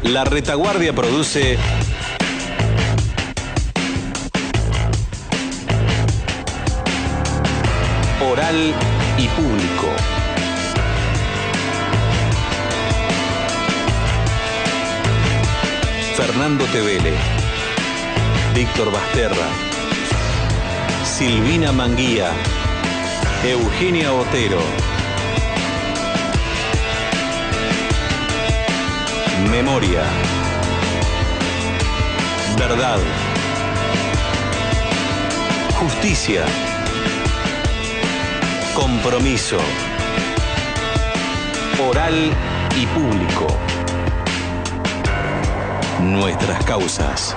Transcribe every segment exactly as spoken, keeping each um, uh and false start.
La Retaguardia produce Oral y Público. Fernando Tevele, Víctor Basterra, Silvina Manguía, Eugenia Otero. Memoria. Verdad. Justicia. Compromiso. Oral y Público. Nuestras causas.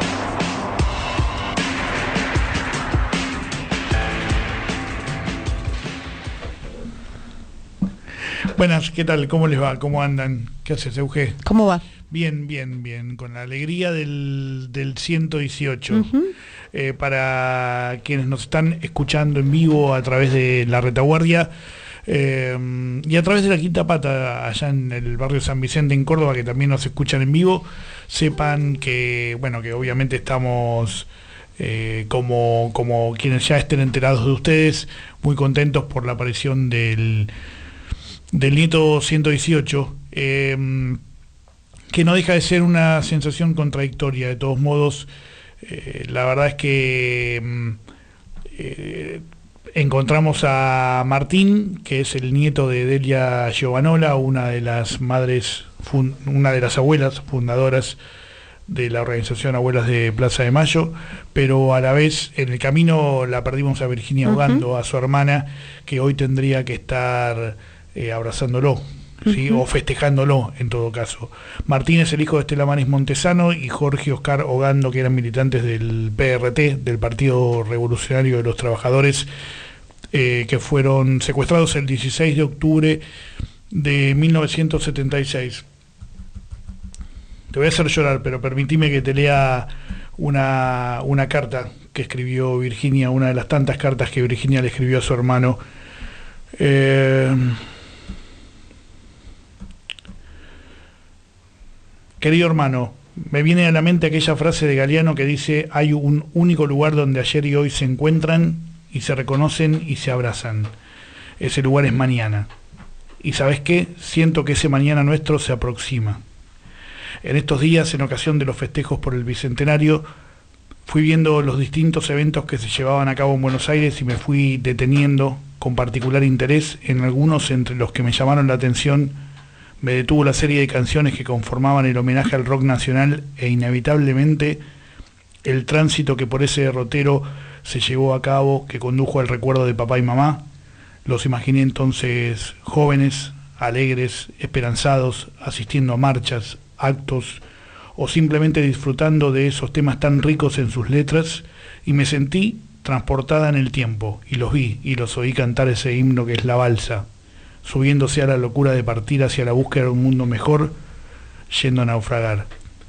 Buenas, ¿qué tal? ¿Cómo les va? ¿Cómo andan? ¿Qué haces, Euge? ¿Cómo va? Bien, bien, bien, con la alegría del, del ciento dieciocho. Uh-huh. Eh, para quienes nos están escuchando en vivo a través de La Retaguardia eh, y a través de La Quinta Pata, allá en el barrio San Vicente, en Córdoba, que también nos escuchan en vivo, sepan que, bueno, que obviamente estamos... Eh, como, como quienes ya estén enterados de ustedes, muy contentos por la aparición del, del nieto ciento dieciocho, eh, que no deja de ser una sensación contradictoria. De todos modos, eh, la verdad es que eh, encontramos a Martín, que es el nieto de Delia Giovanola, una de las madres, fun, una de las abuelas fundadoras de la organización Abuelas de Plaza de Mayo, pero a la vez en el camino la perdimos a Virginia Ogando, uh-huh. a su hermana, que hoy tendría que estar eh, abrazándolo, ¿sí? Uh-huh. o festejándolo en todo caso. Martín es el hijo de Estela Maris Montesano y Jorge Oscar Ogando, que eran militantes del P R T, del Partido Revolucionario de los Trabajadores, eh, que fueron secuestrados el dieciséis de octubre de mil novecientos setenta y seis. Te voy a hacer llorar, pero permitime que te lea una, una carta que escribió Virginia, una de las tantas cartas que Virginia le escribió a su hermano. Eh, Querido hermano, me viene a la mente aquella frase de Galeano que dice: hay un único lugar donde ayer y hoy se encuentran y se reconocen y se abrazan. Ese lugar es mañana. Y ¿sabes qué? Siento que ese mañana nuestro se aproxima. En estos días, en ocasión de los festejos por el Bicentenario, fui viendo los distintos eventos que se llevaban a cabo en Buenos Aires y me fui deteniendo con particular interés en algunos. Entre los que me llamaron la atención, me detuvo la serie de canciones que conformaban el homenaje al rock nacional e inevitablemente el tránsito que por ese derrotero se llevó a cabo, que condujo al recuerdo de papá y mamá. Los imaginé entonces jóvenes, alegres, esperanzados, asistiendo a marchas, actos o simplemente disfrutando de esos temas tan ricos en sus letras, y me sentí transportada en el tiempo y los vi y los oí cantar ese himno que es la balsa, subiéndose a la locura de partir hacia la búsqueda de un mundo mejor, yendo a naufragar.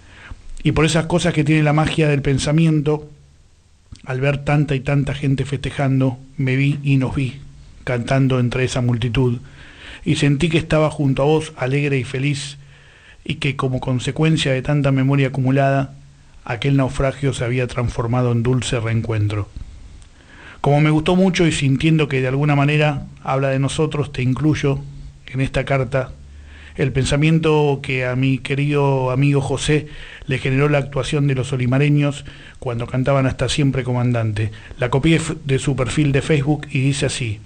Y por esas cosas que tiene la magia del pensamiento, al ver tanta y tanta gente festejando, me vi y nos vi cantando entre esa multitud, y sentí que estaba junto a vos, alegre y feliz, y que como consecuencia de tanta memoria acumulada, aquel naufragio se había transformado en dulce reencuentro. Como me gustó mucho y sintiendo que de alguna manera habla de nosotros, te incluyo en esta carta el pensamiento que a mi querido amigo José le generó la actuación de los olimareños cuando cantaban Hasta Siempre Comandante. La copié de su perfil de Facebook y dice así: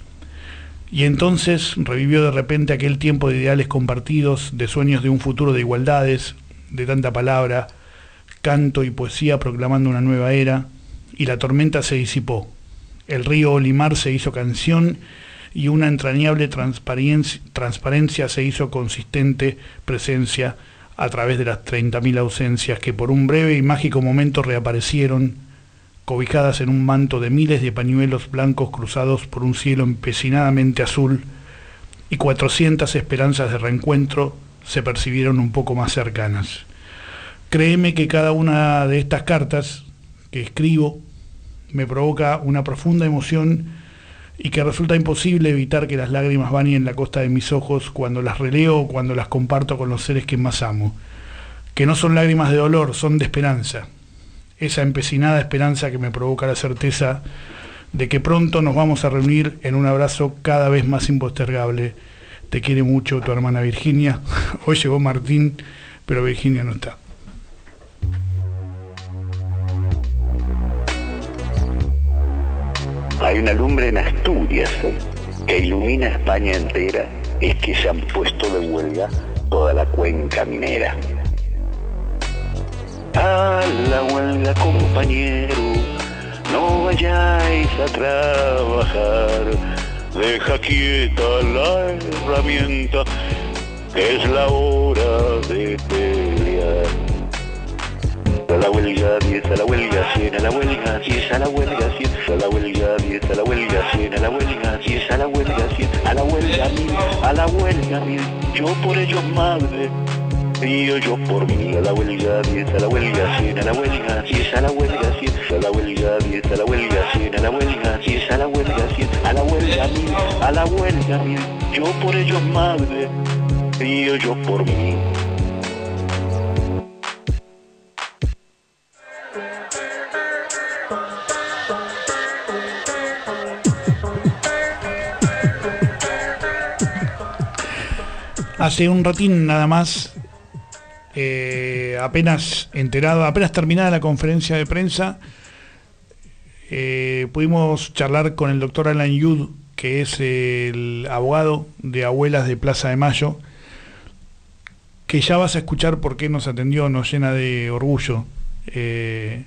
y entonces revivió de repente aquel tiempo de ideales compartidos, de sueños de un futuro de igualdades, de tanta palabra, canto y poesía proclamando una nueva era, y la tormenta se disipó. El río Olimar se hizo canción y una entrañable transparencia, transparencia se hizo consistente presencia a través de las treinta mil ausencias que por un breve y mágico momento reaparecieron, cobijadas en un manto de miles de pañuelos blancos cruzados por un cielo empecinadamente azul, y cuatrocientas esperanzas de reencuentro se percibieron un poco más cercanas. Créeme que cada una de estas cartas que escribo me provoca una profunda emoción y que resulta imposible evitar que las lágrimas bañen la costa de mis ojos cuando las releo o cuando las comparto con los seres que más amo. que no son lágrimas de dolor, son de esperanza. Esa empecinada esperanza que me provoca la certeza de que pronto nos vamos a reunir en un abrazo cada vez más impostergable. Te quiere mucho tu hermana Virginia. Hoy llegó Martín, pero Virginia no está. Hay una lumbre en Asturias que ilumina España entera, es que se han puesto de huelga toda la cuenca minera. A la huelga, compañero, no vayáis a trabajar, deja quieta la herramienta, que es la hora de pelear. A la huelga diez, a la huelga cien, a la huelga diez, a la huelga cien, a la huelga diez, a la huelga cien, a la huelga diez, a la huelga cien, a la huelga mil, a la huelga mil, yo por ellos madre, y yo, yo por mí. A la huelga diez, a la huelga cien, a la huelga diez, a la huelga cien, a la huelga diez, a la huelga cien, a la huelga diez, a la huelga cien, a la huelga mil, a la huelga mil, yo por ellos madre, y yo, yo por mí. Hace un ratín nada más, eh, apenas enterado, apenas terminada la conferencia de prensa, eh, pudimos charlar con el doctor Alan Yud, que es el abogado de Abuelas de Plaza de Mayo, que ya vas a escuchar por qué nos atendió, nos llena de orgullo. Eh,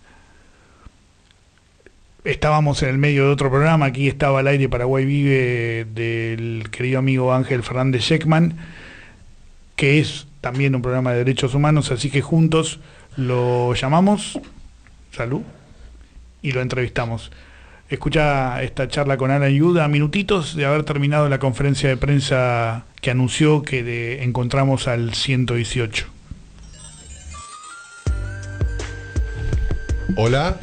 Estábamos en el medio de otro programa, aquí estaba al aire Paraguay Vive del querido amigo Ángel Fernández Sheckman, que es también un programa de derechos humanos, así que juntos lo llamamos, salud, y lo entrevistamos. Escucha esta charla con Alan Yud a minutitos de haber terminado la conferencia de prensa que anunció que de, encontramos al ciento dieciocho. Hola.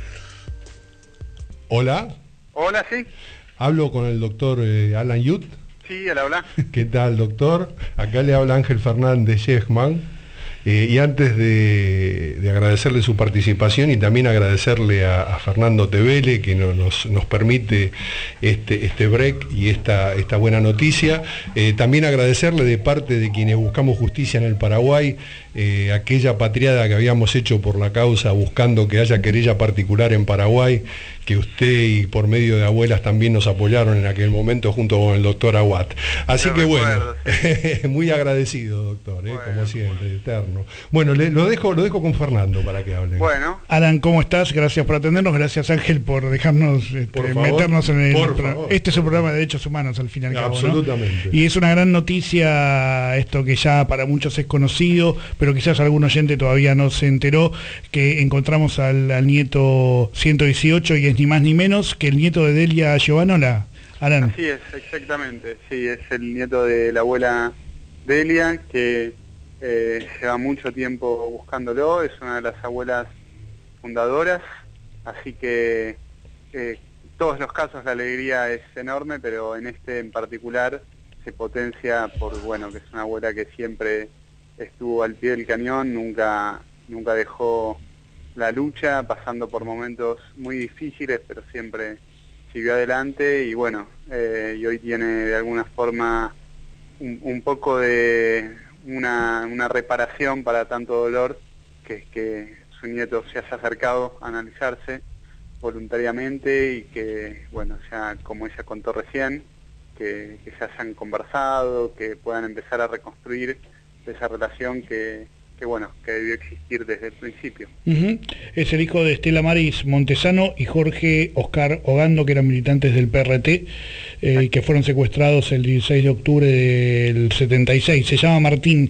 Hola. Hola, sí. Hablo con el doctor eh, Alan Yud. Sí, él habla. ¿Qué tal, doctor? Acá le habla Ángel Fernández Sheckman. Eh, y antes de, de agradecerle su participación y también agradecerle a, a Fernando Tevele, que no, nos, nos permite este, este break y esta, esta buena noticia, eh, también agradecerle de parte de quienes buscamos justicia en el Paraguay, eh, aquella patriada que habíamos hecho por la causa buscando que haya querella particular en Paraguay, que usted y por medio de Abuelas también nos apoyaron en aquel momento junto con el doctor Aguat. Así Yo que recuerdo, bueno, sí. Muy agradecido, doctor, eh, bueno, como siempre, eterno. Bueno, le, lo dejo lo dejo con Fernando para que hable. Bueno. Alan, ¿cómo estás? Gracias por atendernos, gracias Ángel por dejarnos este, por favor, meternos en el... por pro... favor. Este es un programa de derechos humanos al fin y al cabo, absolutamente, ¿no? Y es una gran noticia esto que ya para muchos es conocido, pero quizás algún oyente todavía no se enteró, que encontramos al, al nieto ciento dieciocho y es ni más ni menos que el nieto de Delia Giovanola. Alan. Así es, exactamente. Sí, es el nieto de la abuela Delia, que eh, lleva mucho tiempo buscándolo, es una de las abuelas fundadoras, así que eh, todos los casos la alegría es enorme, pero en este en particular se potencia por, bueno, que es una abuela que siempre estuvo al pie del cañón, nunca, nunca dejó la lucha, pasando por momentos muy difíciles, pero siempre siguió adelante y bueno, eh, y hoy tiene de alguna forma un, un poco de una, una reparación para tanto dolor, que es que su nieto se haya acercado a analizarse voluntariamente y que, bueno, ya como ella contó recién, que, que se hayan conversado, que puedan empezar a reconstruir esa relación que que bueno, que debió existir desde el principio. Uh-huh. Es el hijo de Estela Maris Montesano y Jorge Oscar Ogando, que eran militantes del P R T, eh, que fueron secuestrados el dieciséis de octubre del setenta y seis. Se llama Martín.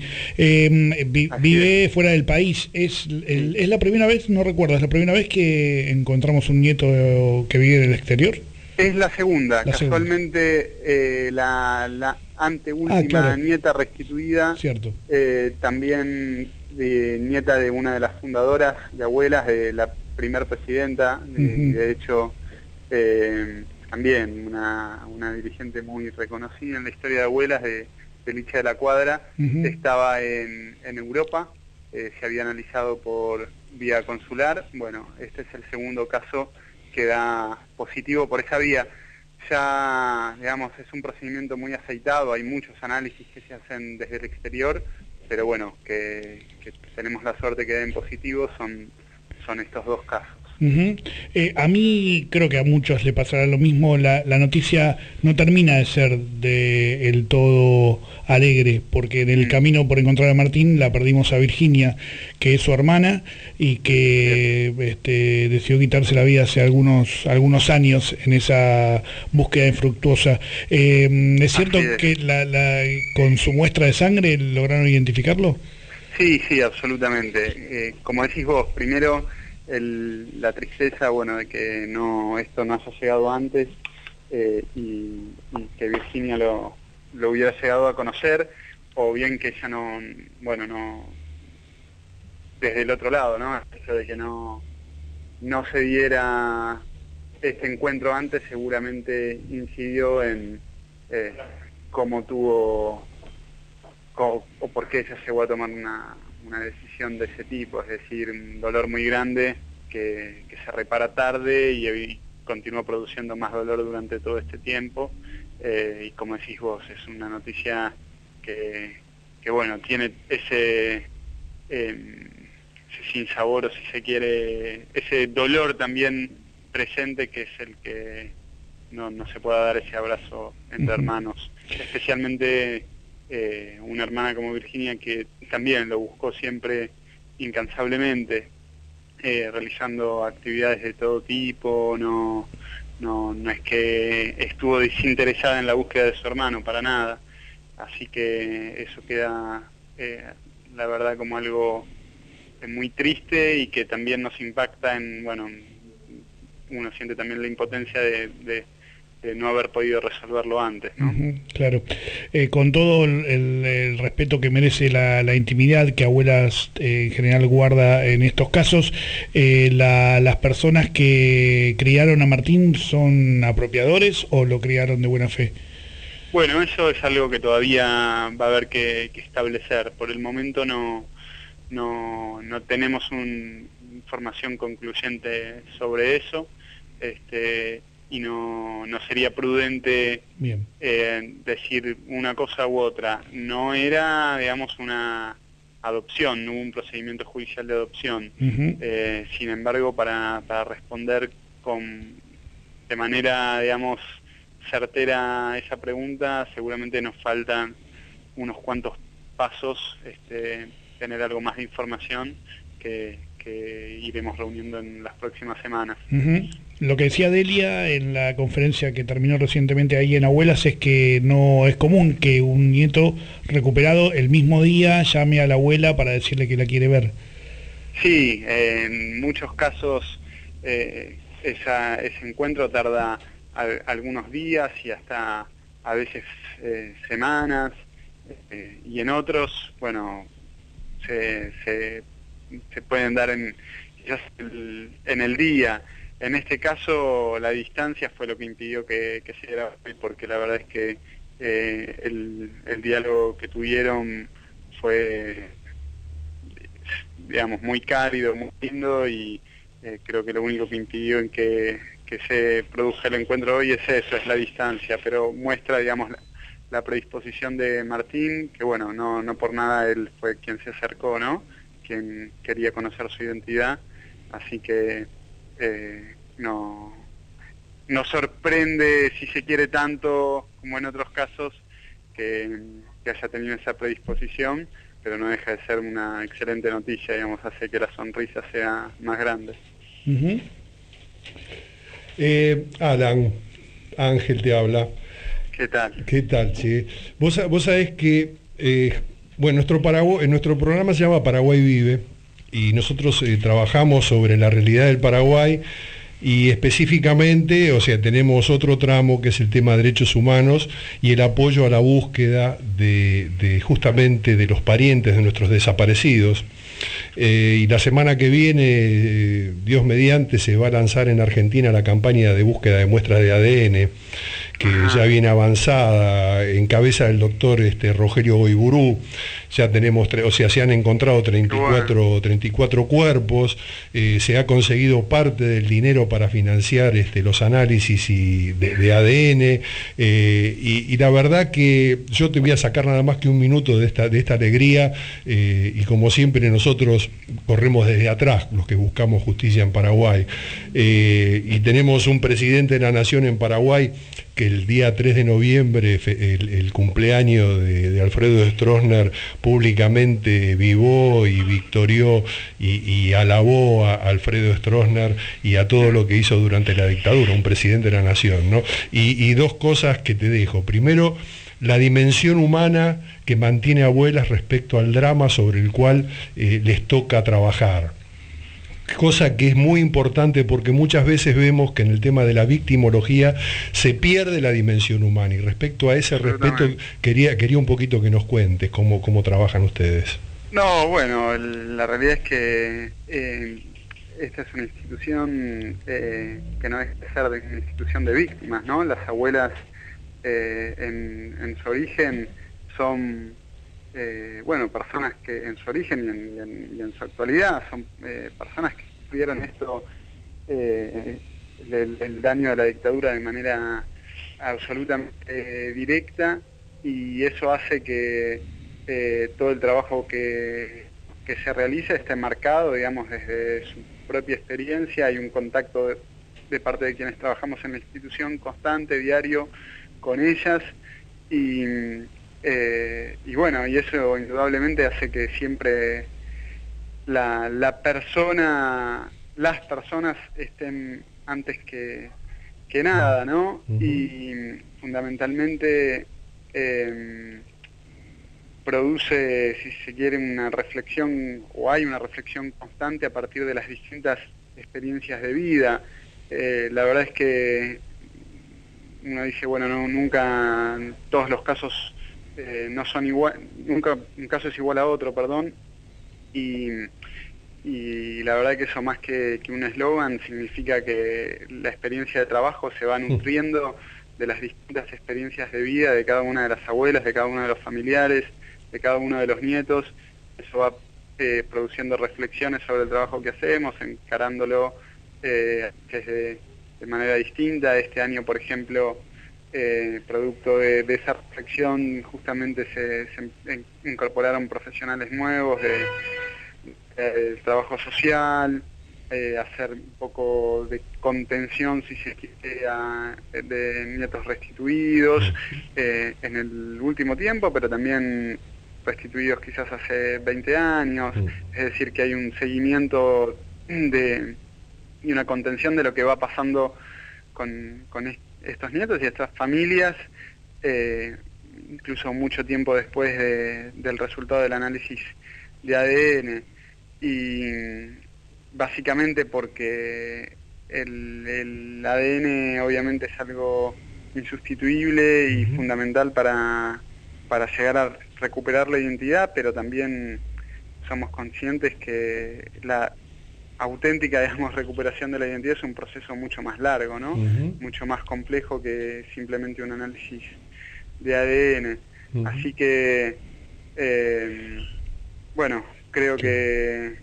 Eh, vi, vive es. fuera del país. Es, el, ¿Es la primera vez, no recuerdo, es la primera vez que encontramos un nieto que vive en el exterior? Es la segunda. La Casualmente segunda. Eh, la, la anteúltima ah, claro. nieta restituida, Cierto. Eh, también de, nieta de una de las fundadoras de Abuelas, de la primer presidenta, de, uh-huh. de hecho eh, también una, una dirigente muy reconocida en la historia de Abuelas, de, de Licha de la Cuadra, uh-huh. estaba en, en Europa eh, se había analizado por vía consular. Bueno, este es el segundo caso que da positivo por esa vía. Ya, digamos, es un procedimiento muy aceitado, hay muchos análisis que se hacen desde el exterior, pero bueno, que, que tenemos la suerte que den positivo son, son estos dos casos. Uh-huh. eh, a mí creo que a muchos le pasará lo mismo. La, la noticia no termina de ser de el todo alegre, porque en el uh-huh. camino por encontrar a Martín la perdimos a Virginia, que es su hermana y que uh-huh. este, decidió quitarse la vida hace algunos algunos años en esa búsqueda infructuosa. Eh, ¿Es cierto es. que la, la, con su muestra de sangre lograron identificarlo? Sí, sí, absolutamente. Eh, como decís vos, primero El, la tristeza, bueno, de que no esto no haya llegado antes eh, y, y que Virginia lo, lo hubiera llegado a conocer, o bien que ella no, bueno, no, desde el otro lado, ¿no? El hecho de que no, no se diera este encuentro antes seguramente incidió en eh, cómo tuvo, cómo, o por qué ella llegó a tomar una... una decisión de ese tipo, es decir, un dolor muy grande que, que se repara tarde y, y continúa produciendo más dolor durante todo este tiempo, eh, y como decís vos, es una noticia que, que bueno, tiene ese, eh, ese sinsabor, o si se quiere, ese dolor también presente, que es el que no, no se pueda dar ese abrazo entre uh-huh. hermanos, especialmente Eh, una hermana como Virginia, que también lo buscó siempre incansablemente, eh, realizando actividades de todo tipo, no, no, no es que estuvo desinteresada en la búsqueda de su hermano, para nada, así que eso queda, eh, la verdad, como algo muy triste y que también nos impacta en, bueno, uno siente también la impotencia de, de de no haber podido resolverlo antes, ¿no? Uh-huh, claro. Eh, con todo el, el, el respeto que merece la, la intimidad que Abuelas eh, en general guarda en estos casos, eh, la, ¿las personas que criaron a Martín son apropiadores o lo criaron de buena fe? Bueno, eso es algo que todavía va a haber que, que establecer. Por el momento no, no, no tenemos una información concluyente sobre eso. Este, y no, no sería prudente eh, decir una cosa u otra. No era, digamos, una adopción, no hubo un procedimiento judicial de adopción. Uh-huh. Eh, sin embargo, para, para responder con, de manera, digamos, certera a esa pregunta, seguramente nos faltan unos cuantos pasos, este, tener algo más de información que, que iremos reuniendo en las próximas semanas. Uh-huh. Lo que decía Delia en la conferencia que terminó recientemente ahí en Abuelas es que no es común que un nieto recuperado el mismo día llame a la abuela para decirle que la quiere ver. Sí, eh, en muchos casos eh, esa, ese encuentro tarda a, algunos días y hasta a veces eh, semanas, eh, y en otros, bueno, se, se, se pueden dar en, quizás el, en el día. En este caso la distancia fue lo que impidió que, que se diera, porque la verdad es que eh, el, el diálogo que tuvieron fue, digamos, muy cálido, muy lindo, y eh, creo que lo único que impidió en que, que se produzca el encuentro hoy es eso, es la distancia, pero muestra, digamos, la, la predisposición de Martín, que bueno, no, no por nada él fue quien se acercó, ¿no? Quien quería conocer su identidad, así que Eh, no, no sorprende, si se quiere, tanto como en otros casos que, que haya tenido esa predisposición, pero no deja de ser una excelente noticia, digamos, hace que la sonrisa sea más grande. Uh-huh. eh, Alan, Ángel te habla. ¿Qué tal? ¿Qué tal, che? Vos, vos sabés que, eh, bueno, nuestro, Paraguay, nuestro programa se llama Paraguay Vive, y nosotros eh, trabajamos sobre la realidad del Paraguay, y específicamente, o sea, tenemos otro tramo que es el tema de derechos humanos y el apoyo a la búsqueda de, de justamente de los parientes de nuestros desaparecidos. Eh, y la semana que viene, eh, Dios mediante, se va a lanzar en Argentina la campaña de búsqueda de muestras de A D N, que ya viene avanzada, en cabeza del doctor este, Rogelio Goiburú. Ya tenemos, o sea, se han encontrado treinta y cuatro, treinta y cuatro cuerpos, eh, se ha conseguido parte del dinero para financiar este, los análisis y de, de A D N, eh, y, y la verdad que yo te voy a sacar nada más que un minuto de esta, de esta alegría, eh, y como siempre nosotros corremos desde atrás, los que buscamos justicia en Paraguay, eh, y tenemos un presidente de la Nación en Paraguay que el día tres de noviembre, el, el cumpleaños de, de Alfredo Stroessner, públicamente vivó y victorió y, y alabó a Alfredo Stroessner y a todo lo que hizo durante la dictadura, un presidente de la Nación, ¿no? Y, y dos cosas que te dejo. Primero, la dimensión humana que mantiene Abuelas respecto al drama sobre el cual eh, les toca trabajar. Cosa que es muy importante porque muchas veces vemos que en el tema de la victimología se pierde la dimensión humana, y respecto a ese respeto quería, quería un poquito que nos cuentes cómo, cómo trabajan ustedes. No, bueno, la realidad es que eh, esta es una institución eh, que no deja de ser de una institución de víctimas, ¿no? Las abuelas eh, en, en su origen son... Eh, bueno, personas que en su origen y en, y en, y en su actualidad son eh, personas que sufrieron esto, eh, el, el daño de la dictadura de manera absolutamente eh, directa, y eso hace que eh, todo el trabajo que, que se realiza esté marcado, digamos, desde su propia experiencia. Hay un contacto de, de parte de quienes trabajamos en la institución constante, diario, con ellas, y Eh, y bueno, y eso indudablemente hace que siempre la, la persona, las personas estén antes que, que nada, ¿no? Uh-huh. Y fundamentalmente eh, produce, si se quiere, una reflexión, o hay una reflexión constante a partir de las distintas experiencias de vida. Eh, la verdad es que uno dice, bueno, no, nunca todos los casos Eh, no son igual, nunca un caso es igual a otro, perdón, y, y la verdad que eso, más que, que un eslogan, significa que la experiencia de trabajo se va nutriendo de las distintas experiencias de vida de cada una de las abuelas, de cada uno de los familiares, de cada uno de los nietos. Eso va eh, produciendo reflexiones sobre el trabajo que hacemos, encarándolo eh, desde, de manera distinta. Este año, por ejemplo, Eh, producto de, de esa reflexión, justamente se, se incorporaron profesionales nuevos de, de, de trabajo social, eh, hacer un poco de contención, si se quiere, a, de nietos restituidos eh, en el último tiempo, pero también restituidos quizás hace veinte años, es decir, que hay un seguimiento de, y una contención de lo que va pasando con, con este estos nietos y estas familias, eh, incluso mucho tiempo después de, del resultado del análisis de A D N, y básicamente porque el, el A D N obviamente es algo insustituible y uh-huh. fundamental para, para llegar a recuperar la identidad, pero también somos conscientes que la auténtica, digamos, recuperación de la identidad es un proceso mucho más largo, ¿no? Uh-huh. Mucho más complejo que simplemente un análisis de A D N. Uh-huh. Así que, eh, bueno, creo que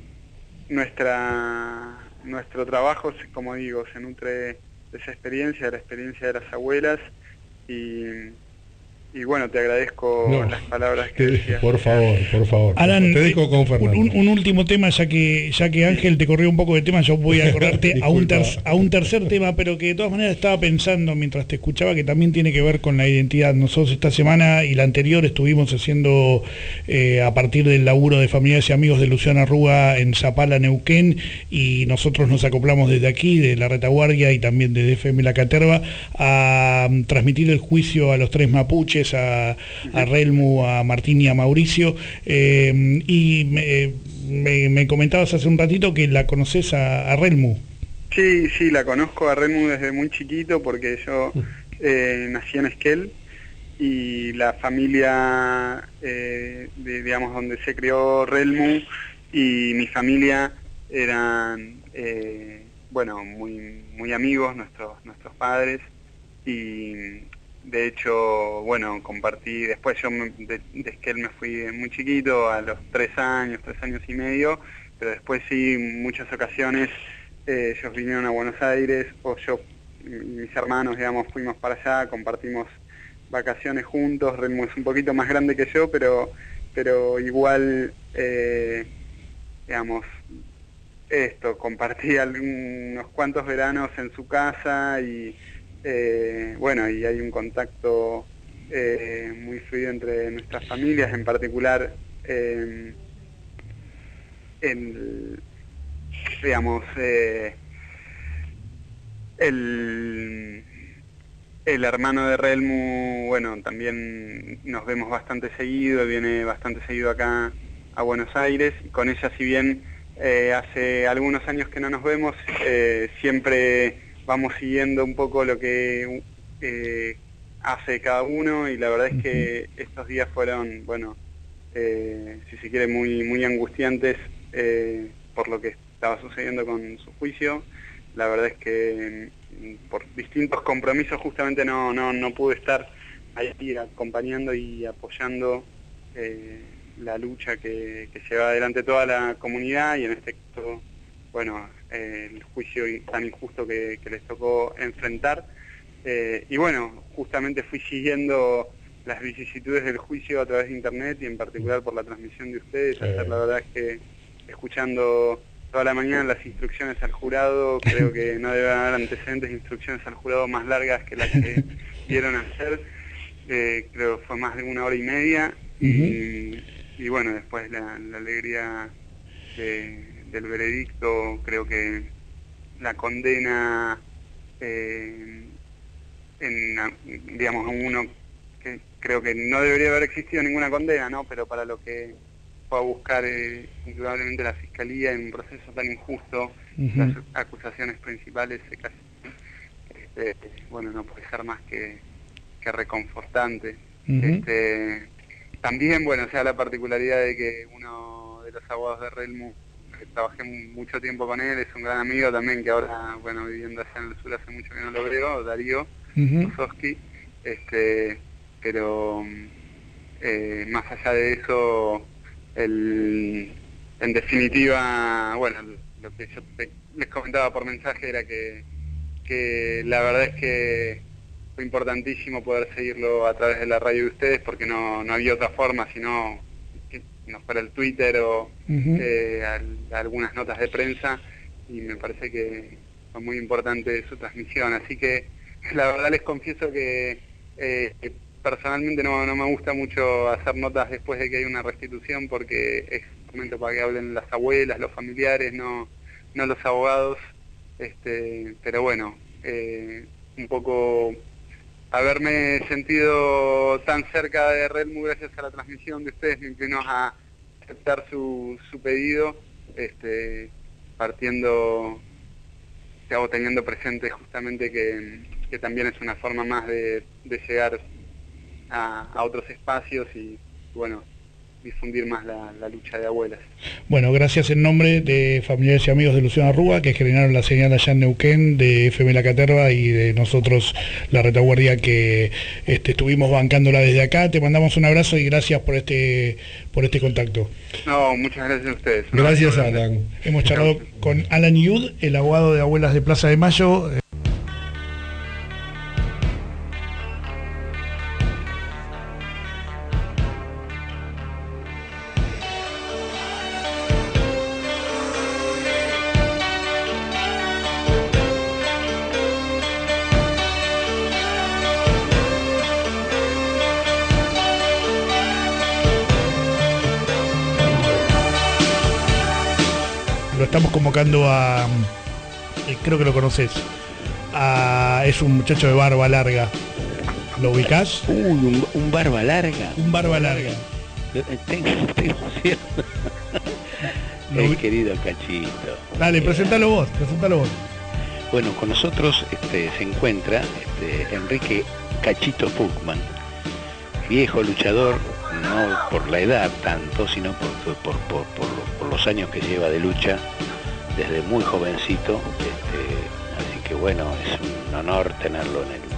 nuestra nuestro trabajo, como digo, se nutre de esa experiencia, de la experiencia de las abuelas, y... Y bueno, te agradezco no, las palabras que decías. Por favor, por favor. Alan, te dejo con Fernando. Un, un último tema, ya que ya que Ángel te corrió un poco de tema, yo voy a acordarte a, un ter, a un tercer tema, pero que de todas maneras estaba pensando mientras te escuchaba, que también tiene que ver con la identidad. Nosotros esta semana y la anterior estuvimos haciendo, eh, a partir del laburo de Familiares y Amigos de Luciana Rúa en Zapala, Neuquén, y nosotros nos acoplamos desde aquí, de la retaguardia y también de F M La Caterva, a um, transmitir el juicio a los tres mapuches, A, a Relmu, a Martín y a Mauricio, eh, y me, me, me comentabas hace un ratito que la conoces a, a Relmu. Sí, sí, la conozco a Relmu desde muy chiquito, porque yo eh, nací en Esquel, y la familia, eh, de, digamos, donde se crió Relmu y mi familia eran, eh, bueno, muy, muy amigos, nuestros, nuestros padres. y de hecho, bueno, compartí, después yo me, de, de Esquel me fui muy chiquito, a los tres años, tres años y medio, pero después sí, en muchas ocasiones eh, ellos vinieron a Buenos Aires, o yo, mis hermanos, digamos, fuimos para allá, compartimos vacaciones juntos. Relmu es un poquito más grande que yo, pero, pero igual, eh, digamos, esto, compartí unos cuantos veranos en su casa y eh, bueno, y hay un contacto eh, muy fluido entre nuestras familias, en particular eh, en, digamos, eh, el, el hermano de Relmu, bueno, también nos vemos bastante seguido, viene bastante seguido acá a Buenos Aires, y con ella, si bien eh, hace algunos años que no nos vemos, eh, siempre vamos siguiendo un poco lo que eh, hace cada uno, y la verdad es que estos días fueron, bueno, eh, si se quiere, muy, muy angustiantes eh, por lo que estaba sucediendo con su juicio. La verdad es que por distintos compromisos justamente no, no, no pude estar ahí acompañando y apoyando eh, la lucha que, que lleva adelante toda la comunidad, y en este caso, bueno, eh, el juicio tan injusto que, que les tocó enfrentar. Eh, y bueno, justamente fui siguiendo las vicisitudes del juicio a través de internet, y en particular por la transmisión de ustedes. Sí. Ayer la verdad es que escuchando toda la mañana las instrucciones al jurado, creo que no debe haber antecedentes de instrucciones al jurado más largas que las que dieron ayer. Eh, creo que fue más de una hora y media, uh-huh. y, y bueno, después la, la alegría de, del veredicto. Creo que la condena eh, en, digamos, uno que creo que no debería haber existido ninguna condena, ¿no? Pero para lo que fue a buscar eh, indudablemente la Fiscalía en un proceso tan injusto, uh-huh. las acusaciones principales se casi, este, bueno, no puede ser más que, que reconfortante. Uh-huh. Este, también, bueno, o sea, la particularidad de que uno de los abogados de Relmu, que trabajé mucho tiempo con él, es un gran amigo también, que ahora, bueno, viviendo allá en el sur hace mucho que no lo veo, Darío Ososki, uh-huh. este, pero eh, más allá de eso, el, en definitiva, bueno, lo que yo te, les comentaba por mensaje era que, que la verdad es que fue importantísimo poder seguirlo a través de la radio de ustedes, porque no, no había otra forma, sino que no fuera el Twitter o uh-huh. eh, al, algunas notas de prensa, y me parece que fue muy importante su transmisión. Así que la verdad les confieso que eh, personalmente no, no me gusta mucho hacer notas después de que hay una restitución, porque es momento para que hablen las abuelas, los familiares, no, no los abogados. Este, pero bueno, eh, un poco haberme sentido tan cerca de Relmu gracias a la transmisión de ustedes me inclinó a aceptar su, su pedido, este, partiendo, o teniendo presente justamente que, que también es una forma más de, de llegar A, a otros espacios y, bueno, difundir más la, la lucha de abuelas. Bueno, gracias en nombre de familiares y amigos de Luciano Arrúa, que generaron la señal allá en Neuquén, de F M La Caterva, y de nosotros, la retaguardia, que este, estuvimos bancándola desde acá. Te mandamos un abrazo y gracias por este por este contacto. No, muchas gracias a ustedes. Gracias, Alan. Hemos charlado con Alan Yud, el abogado de Abuelas de Plaza de Mayo. Estamos convocando a, eh, creo que lo conoces, a, es un muchacho de barba larga. ¿Lo ubicás? Uy, un, un barba larga. Un barba larga. Tengo, tengo cierto. El querido Cachito. Dale, presentalo vos, presentalo vos. Bueno, con nosotros este, se encuentra este, Enrique Cachito Puckman, viejo luchador, no por la edad tanto, sino por, por, por, por, por los años que lleva de lucha, desde muy jovencito, este, así que bueno, es un honor tenerlo en, el, en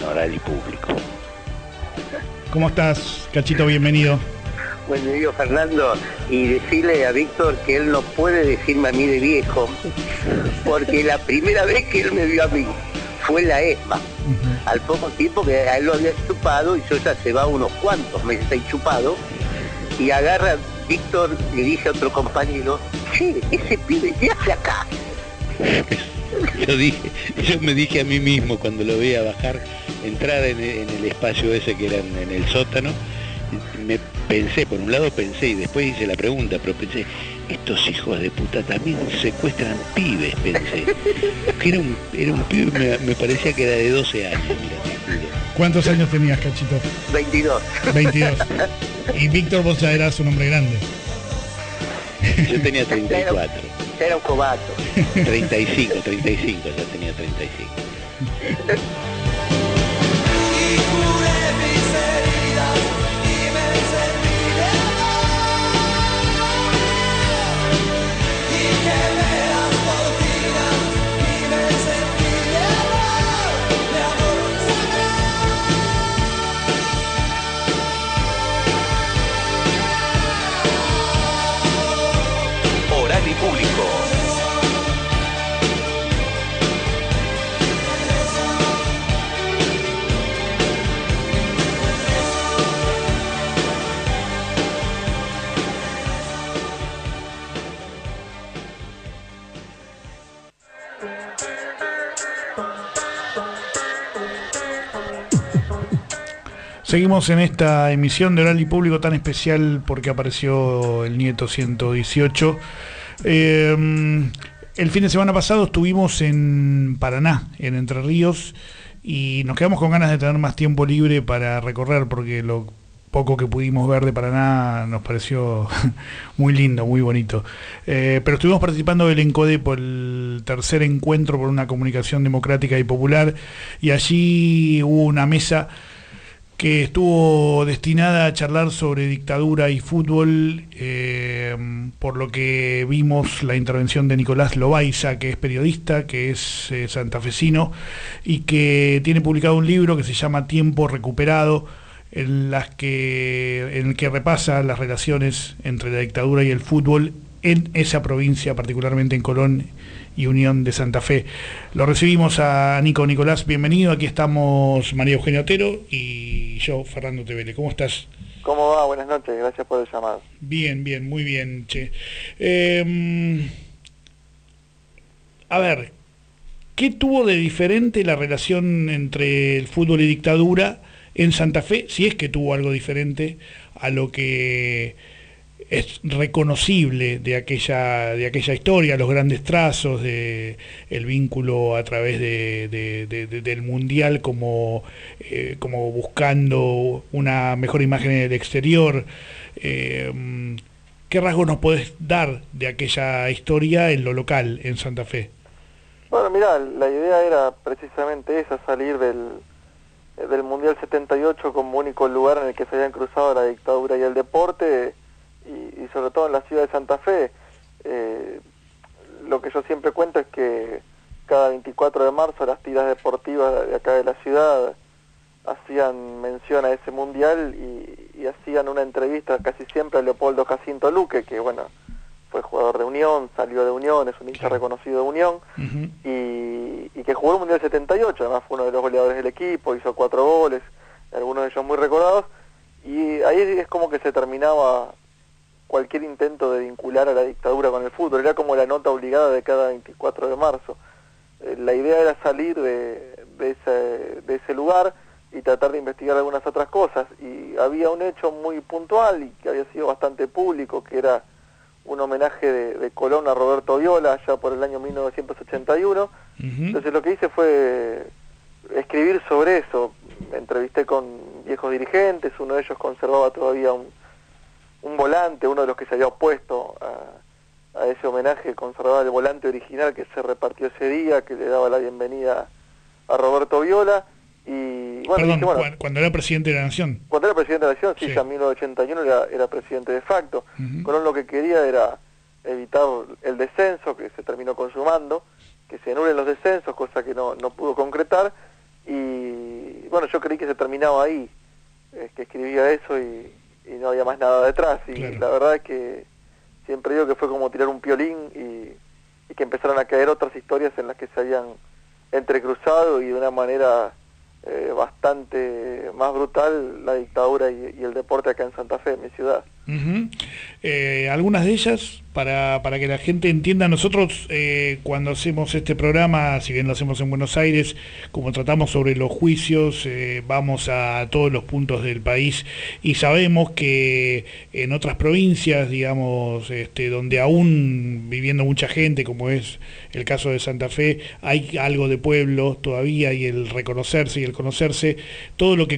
Oral y Público. ¿Cómo estás, Cachito? Bienvenido. Bueno, digo, Fernando, y decirle a Víctor que él no puede decirme a mí de viejo, porque la primera vez que él me vio a mí fue en la ESMA, uh-huh. al poco tiempo que a él lo había chupado, y yo ya se va unos cuantos meses ahí chupado, y agarra Víctor, le dice a otro compañero, che, ese pibe, ¿qué hace acá? Yo dije, yo me dije a mí mismo cuando lo veía bajar, entrar en, en el espacio ese que era en, en el sótano, me pensé, por un lado pensé y después hice la pregunta, pero pensé, estos hijos de puta también secuestran pibes, pensé. Que era un, era un pibe, me, me parecía que era de doce años, mira, te juro. ¿Cuántos años tenías, Cachito? veintidós. veintidós. Y Víctor, vos ya eras un hombre grande. Yo tenía treinta y cuatro. Ya era un cobato. treinta y cinco, treinta y cinco, ya tenía treinta y cinco. Oral y Público. Seguimos en esta emisión de Oral y Público tan especial porque apareció el Nieto ciento dieciocho. Eh, el fin de semana pasado estuvimos en Paraná, en Entre Ríos, y nos quedamos con ganas de tener más tiempo libre para recorrer porque lo poco que pudimos ver de Paraná nos pareció muy lindo, muy bonito. Eh, pero estuvimos participando del ENCODEPO, el tercer encuentro por una comunicación democrática y popular, y allí hubo una mesa que estuvo destinada a charlar sobre dictadura y fútbol, eh, por lo que vimos la intervención de Nicolás Lobayza, que es periodista, que es eh, santafesino, y que tiene publicado un libro que se llama Tiempo Recuperado, en, las que, en el que repasa las relaciones entre la dictadura y el fútbol en esa provincia, particularmente en Colón y Unión de Santa Fe. Lo recibimos a Nico. Nicolás, bienvenido. Aquí estamos María Eugenia Otero y yo, Fernando Tevele. ¿Cómo estás? ¿Cómo va? Buenas noches, gracias por el llamado. Bien, bien, muy bien, che. Eh, a ver, ¿qué tuvo de diferente la relación entre el fútbol y dictadura en Santa Fe, si es que tuvo algo diferente a lo que es reconocible de aquella de aquella historia, los grandes trazos, de el vínculo a través de, de, de, de, del mundial como, eh, como buscando una mejor imagen en el exterior? Eh, ¿Qué rasgos nos podés dar de aquella historia en lo local, en Santa Fe? Bueno, mirá, la idea era precisamente esa, salir del, del Mundial setenta y ocho como único lugar en el que se habían cruzado la dictadura y el deporte, Y, y sobre todo en la ciudad de Santa Fe. Eh, lo que yo siempre cuento es que cada veinticuatro de marzo las tiras deportivas de acá de la ciudad hacían mención a ese mundial y, y hacían una entrevista casi siempre a Leopoldo Jacinto Luque, que bueno, fue jugador de Unión, salió de Unión, es un hincha reconocido de Unión, uh-huh. y, y que jugó el Mundial setenta y ocho, además fue uno de los goleadores del equipo, hizo cuatro goles, algunos de ellos muy recordados, y ahí es como que se terminaba cualquier intento de vincular a la dictadura con el fútbol, era como la nota obligada de cada veinticuatro de marzo. Eh, la idea era salir de, de, ese, de ese lugar y tratar de investigar algunas otras cosas, y había un hecho muy puntual y que había sido bastante público, que era un homenaje de, de Colón a Roberto Viola, ya por el año mil novecientos ochenta y uno. Uh-huh. Entonces lo que hice fue escribir sobre eso. Me entrevisté con viejos dirigentes, uno de ellos conservaba todavía un un volante, uno de los que se había opuesto a, a ese homenaje, conservaba el volante original que se repartió ese día, que le daba la bienvenida a Roberto Viola, y bueno, Perdón, dije, bueno, cuando era presidente de la Nación. Cuando era presidente de la Nación, sí, sí. ya en mil novecientos ochenta y uno era, era presidente de facto. Uh-huh. Colón lo que quería era evitar el descenso, que se terminó consumando, que se anulen los descensos, cosa que no, no pudo concretar, y bueno, yo creí que se terminaba ahí, eh, que escribía eso y, y no había más nada detrás. Y claro. La verdad es que siempre digo que fue como tirar un piolín y, y que empezaron a caer otras historias en las que se habían entrecruzado y de una manera eh, bastante más brutal la dictadura y, y el deporte acá en Santa Fe, en mi ciudad. Uh-huh. eh, algunas de ellas, para, para que la gente entienda, nosotros eh, cuando hacemos este programa, si bien lo hacemos en Buenos Aires, como tratamos sobre los juicios, eh, vamos a todos los puntos del país y sabemos que en otras provincias, digamos, este, donde aún viviendo mucha gente, como es el caso de Santa Fe, hay algo de pueblo todavía, y el reconocerse y el conocerse, todo lo que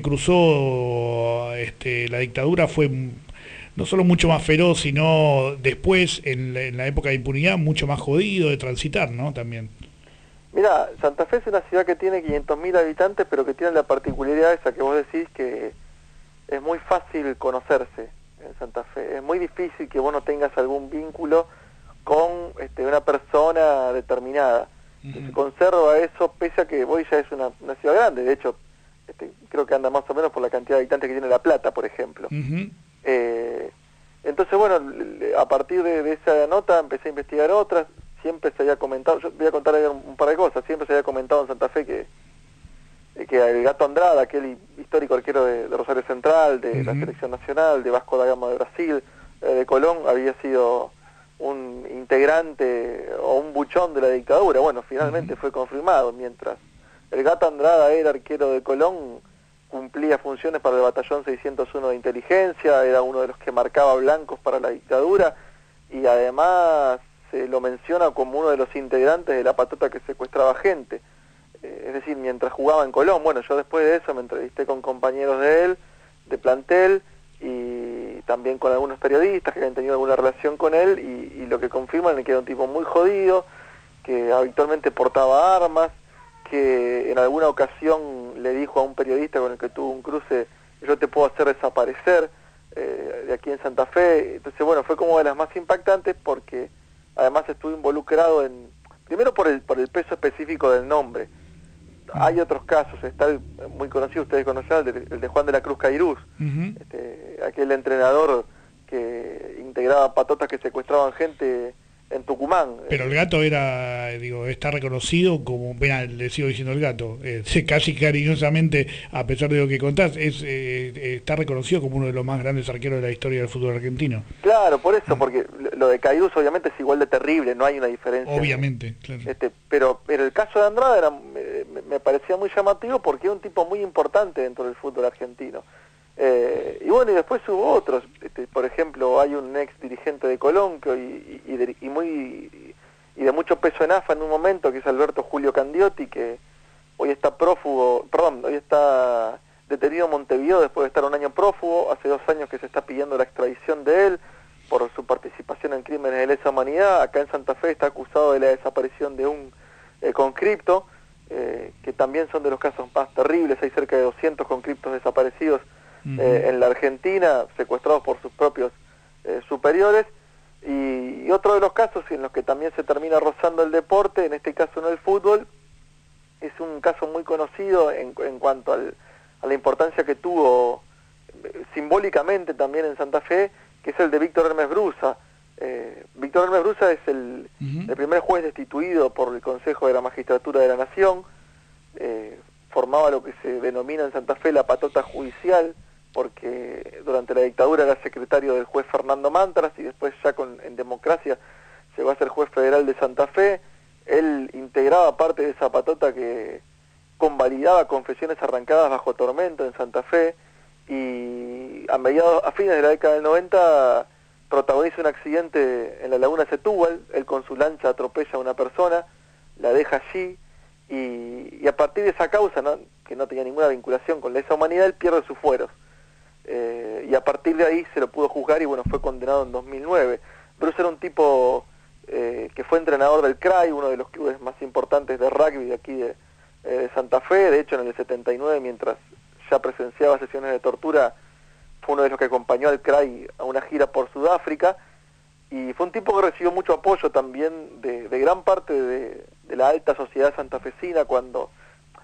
cruzó este, la dictadura fue no solo mucho más feroz, sino después, en la, en la época de impunidad, mucho más jodido de transitar, ¿no? También. Mira, Santa Fe es una ciudad que tiene quinientos mil habitantes, pero que tiene la particularidad esa que vos decís, que es muy fácil conocerse en Santa Fe. Es muy difícil que vos no tengas algún vínculo con este, una persona determinada. Uh-huh. Se conserva eso, pese a que hoy ya es una, una ciudad grande. De hecho, este, creo que anda más o menos por la cantidad de habitantes que tiene La Plata, por ejemplo. Uh-huh. Eh, entonces, bueno, a partir de, de esa nota empecé a investigar otras. Siempre se había comentado, yo voy a contar un par de cosas, siempre se había comentado en Santa Fe que, que el Gato Andrada, aquel histórico arquero de, de Rosario Central, de uh-huh. la Selección Nacional, de Vasco da Gama de Brasil, eh, de Colón, había sido un integrante o un buchón de la dictadura. Bueno, finalmente uh-huh. fue confirmado. Mientras el Gato Andrada era arquero de Colón, cumplía funciones para el batallón seiscientos uno de inteligencia, era uno de los que marcaba blancos para la dictadura, y además se lo menciona como uno de los integrantes de la patota que secuestraba gente. Eh, es decir, mientras jugaba en Colón. Bueno, yo después de eso me entrevisté con compañeros de él, de plantel, y también con algunos periodistas que habían tenido alguna relación con él, y, y lo que confirman es que era un tipo muy jodido, que habitualmente portaba armas, que en alguna ocasión le dijo a un periodista con el que tuvo un cruce: yo te puedo hacer desaparecer eh, de aquí en Santa Fe. Entonces, bueno, fue como de las más impactantes, porque además estuvo involucrado en, primero por el por el peso específico del nombre. Hay otros casos, está el muy conocido, ustedes conocen, el de, el de Juan de la Cruz Cairuz, uh-huh. este, aquel entrenador que integraba patotas que secuestraban gente en Tucumán. Pero el Gato era, digo, está reconocido como, mira, le sigo diciendo el Gato, eh, casi cariñosamente, a pesar de lo que contás, es eh, está reconocido como uno de los más grandes arqueros de la historia del fútbol argentino. Claro, por eso, porque lo de Cairuz obviamente es igual de terrible, no hay una diferencia. Obviamente, claro. Este, pero, pero el caso de Andrada era, me, me parecía muy llamativo, porque era un tipo muy importante dentro del fútbol argentino. Eh, y bueno, y después hubo otros, este, por ejemplo, hay un ex dirigente de Colón que hoy, y, y, de, y muy y de mucho peso en A F A en un momento, que es Alberto Julio Candiotti, que hoy está prófugo, perdón, hoy está detenido en Montevideo después de estar un año prófugo. Hace dos años que se está pidiendo la extradición de él por su participación en crímenes de lesa humanidad. Acá en Santa Fe está acusado de la desaparición de un eh, conscripto, eh, que también son de los casos más terribles. Hay cerca de doscientos conscriptos desaparecidos Uh-huh. Eh, en la Argentina, secuestrados por sus propios eh, superiores. Y, y otro de los casos en los que también se termina rozando el deporte, en este caso no el fútbol, es un caso muy conocido en, en cuanto al, a la importancia que tuvo eh, simbólicamente también en Santa Fe, que es el de Víctor Hermes Brusa. Eh, Víctor Hermes Brusa es el, uh-huh. el primer juez destituido por el Consejo de la Magistratura de la Nación. Eh, formaba lo que se denomina en Santa Fe la patota judicial, porque durante la dictadura era secretario del juez Fernando Mantras, y después ya con, en democracia llegó a ser juez federal de Santa Fe. Él integraba parte de esa patota que convalidaba confesiones arrancadas bajo tormento en Santa Fe, y a mediados, a fines de la década del noventa protagoniza un accidente en la laguna Setúbal. Él con su lancha atropella a una persona, la deja allí, y, y a partir de esa causa, ¿no?, que no tenía ninguna vinculación con lesa humanidad, él pierde sus fueros. Eh, y a partir de ahí se lo pudo juzgar y bueno, fue condenado en dos mil nueve. Bruce era un tipo eh, que fue entrenador del C R A I, uno de los clubes más importantes de rugby de aquí de, eh, de Santa Fe. De hecho, en el setenta y nueve, mientras ya presenciaba sesiones de tortura, fue uno de los que acompañó al C R A I a una gira por Sudáfrica, y fue un tipo que recibió mucho apoyo también de, de gran parte de, de la alta sociedad santafesina, cuando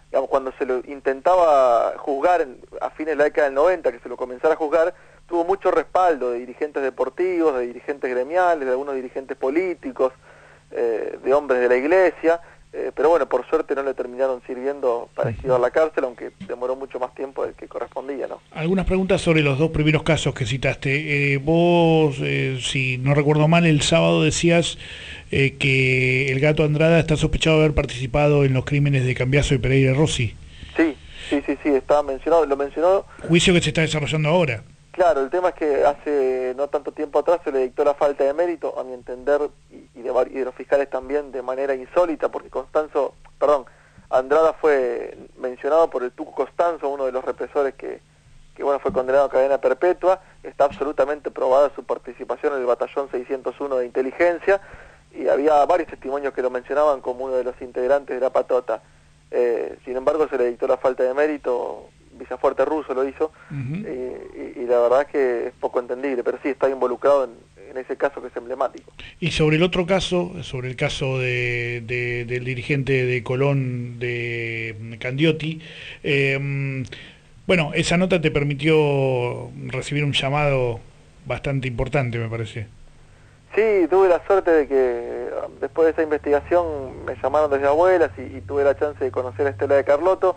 digamos, cuando se lo intentaba juzgar en, a fines de la década del noventa, que se lo comenzara a juzgar, tuvo mucho respaldo de dirigentes deportivos, de dirigentes gremiales, de algunos dirigentes políticos, eh, de hombres de la iglesia, eh, pero bueno, por suerte no le terminaron sirviendo para esquivar la cárcel, aunque demoró mucho más tiempo del que correspondía, ¿no? Algunas preguntas sobre los dos primeros casos que citaste. Eh, vos, eh, si no recuerdo mal, el sábado decías eh, que el Gato Andrada está sospechado de haber participado en los crímenes de Cambiaso y Pereira Rossi. Sí, sí, sí, sí, estaba mencionado, lo mencionó. Juicio que se está desarrollando ahora. Claro, el tema es que hace no tanto tiempo atrás se le dictó la falta de mérito, a mi entender, y, y, de, y de los fiscales también, de manera insólita, porque Constanzo, perdón, Andrada fue mencionado por el Tuco Costanzo, uno de los represores que, que bueno, fue condenado a cadena perpetua. Está absolutamente probada su participación en el batallón seiscientos uno de inteligencia, y había varios testimonios que lo mencionaban como uno de los integrantes de la patota. Eh, sin embargo, se le dictó la falta de mérito. Villafuerte Russo lo hizo, uh-huh. y, y, y la verdad es que es poco entendible, pero sí está involucrado en, en ese caso que es emblemático. Y sobre el otro caso, sobre el caso de, de, del dirigente de Colón, de Candiotti, eh, bueno, esa nota te permitió recibir un llamado bastante importante, me parece. Sí, tuve la suerte de que después de esa investigación me llamaron desde Abuelas y, y tuve la chance de conocer a Estela de Carlotto,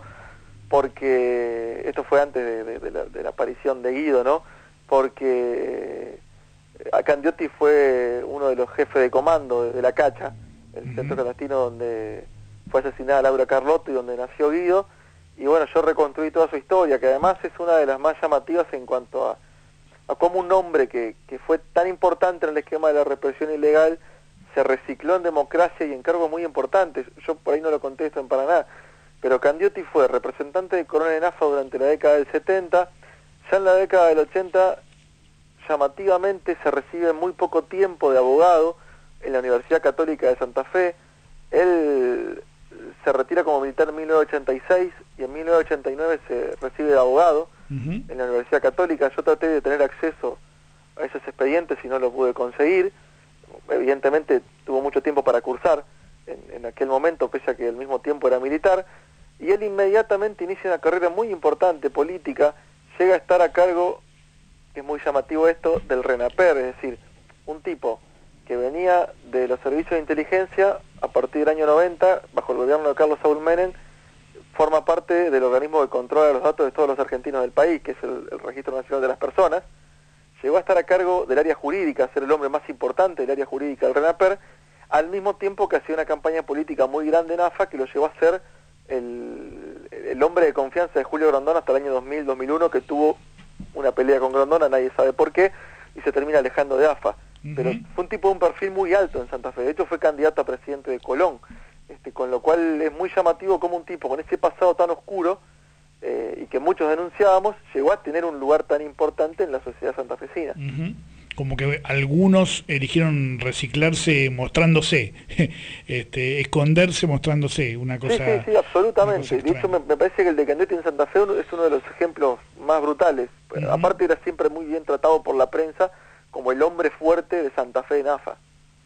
porque esto fue antes de, de, de, la, de la aparición de Guido, ¿no? Porque a Candiotti fue uno de los jefes de comando de, de La Cacha, el uh-huh. centro clandestino donde fue asesinada Laura Carlotto y donde nació Guido, y bueno, yo reconstruí toda su historia, que además es una de las más llamativas en cuanto a, a cómo un hombre que, que fue tan importante en el esquema de la represión ilegal se recicló en democracia y en cargos muy importantes. Yo por ahí no lo contesto en Paraná, pero Candiotti fue representante de Colón en A F A durante la década del setenta, ya en la década del ochenta, llamativamente se recibe en muy poco tiempo de abogado en la Universidad Católica de Santa Fe. Él se retira como militar en mil novecientos ochenta y seis y en mil novecientos ochenta y nueve se recibe de abogado uh-huh. en la Universidad Católica. Yo traté de tener acceso a esos expedientes y no lo pude conseguir. Evidentemente tuvo mucho tiempo para cursar en, en aquel momento, pese a que al mismo tiempo era militar. Y él inmediatamente inicia una carrera muy importante, política, llega a estar a cargo, que es muy llamativo esto, del RENAPER, es decir, un tipo que venía de los servicios de inteligencia a partir del año noventa, bajo el gobierno de Carlos Saúl Menem, forma parte del organismo de control de los datos de todos los argentinos del país, que es el, el Registro Nacional de las Personas. Llegó a estar a cargo del área jurídica, a ser el hombre más importante del área jurídica del RENAPER, al mismo tiempo que hacía una campaña política muy grande en A F A que lo llevó a ser el, el hombre de confianza de Julio Grondona hasta el año dos mil, dos mil uno, que tuvo una pelea con Grondona, nadie sabe por qué, y se termina alejando de A F A. Uh-huh. Pero fue un tipo de un perfil muy alto en Santa Fe, de hecho fue candidato a presidente de Colón, este, con lo cual es muy llamativo como un tipo con ese pasado tan oscuro, eh, y que muchos denunciábamos, llegó a tener un lugar tan importante en la sociedad santafesina. Uh-huh. Como que algunos eligieron reciclarse mostrándose, este, esconderse mostrándose, una cosa... Sí, sí, sí, absolutamente. De hecho, me, me parece que el de Candiotti en Santa Fe es uno de los ejemplos más brutales. Uh-huh. Aparte era siempre muy bien tratado por la prensa como el hombre fuerte de Santa Fe en A F A.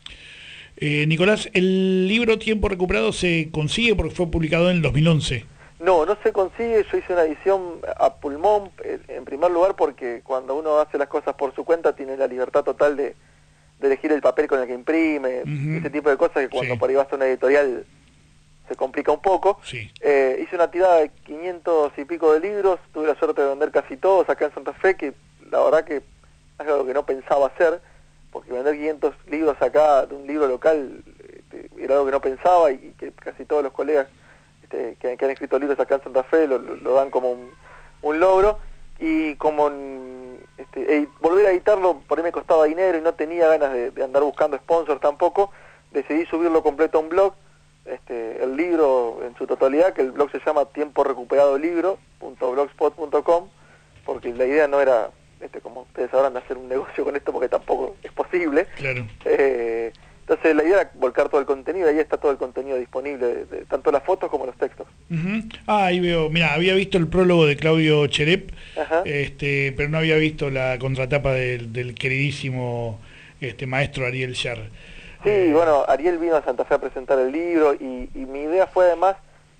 Eh, Nicolás, ¿el libro Tiempo Recuperado se consigue porque fue publicado en el dos mil once? No, no se consigue. Yo hice una edición a pulmón, en primer lugar porque cuando uno hace las cosas por su cuenta tiene la libertad total de, de elegir el papel con el que imprime, uh-huh. ese tipo de cosas que cuando sí. por ahí vas a una editorial se complica un poco. Sí. Eh, hice una tirada de quinientos y pico de libros, tuve la suerte de vender casi todos acá en Santa Fe, que la verdad que es algo que no pensaba hacer, porque vender quinientos libros acá de un libro local este, era algo que no pensaba y que casi todos los colegas Este, que, que han escrito libros acá en Santa Fe lo, lo, lo dan como un, un logro, y como este, e, volver a editarlo por ahí me costaba dinero y no tenía ganas de, de andar buscando sponsors tampoco, decidí subirlo completo a un blog, este, el libro en su totalidad, que el blog se llama tiempo recuperado libro punto blogspot punto com, porque la idea no era, este, como ustedes sabrán, de hacer un negocio con esto, porque tampoco es posible. Claro. Eh, Entonces la idea era volcar todo el contenido, ahí está todo el contenido disponible, de, de, tanto las fotos como los textos. Uh-huh. Ah, ahí veo, mira, había visto el prólogo de Claudio Cherep, este, pero no había visto la contratapa del, del queridísimo este, maestro Ariel Char. Sí, eh... bueno, Ariel vino a Santa Fe a presentar el libro y, y mi idea fue además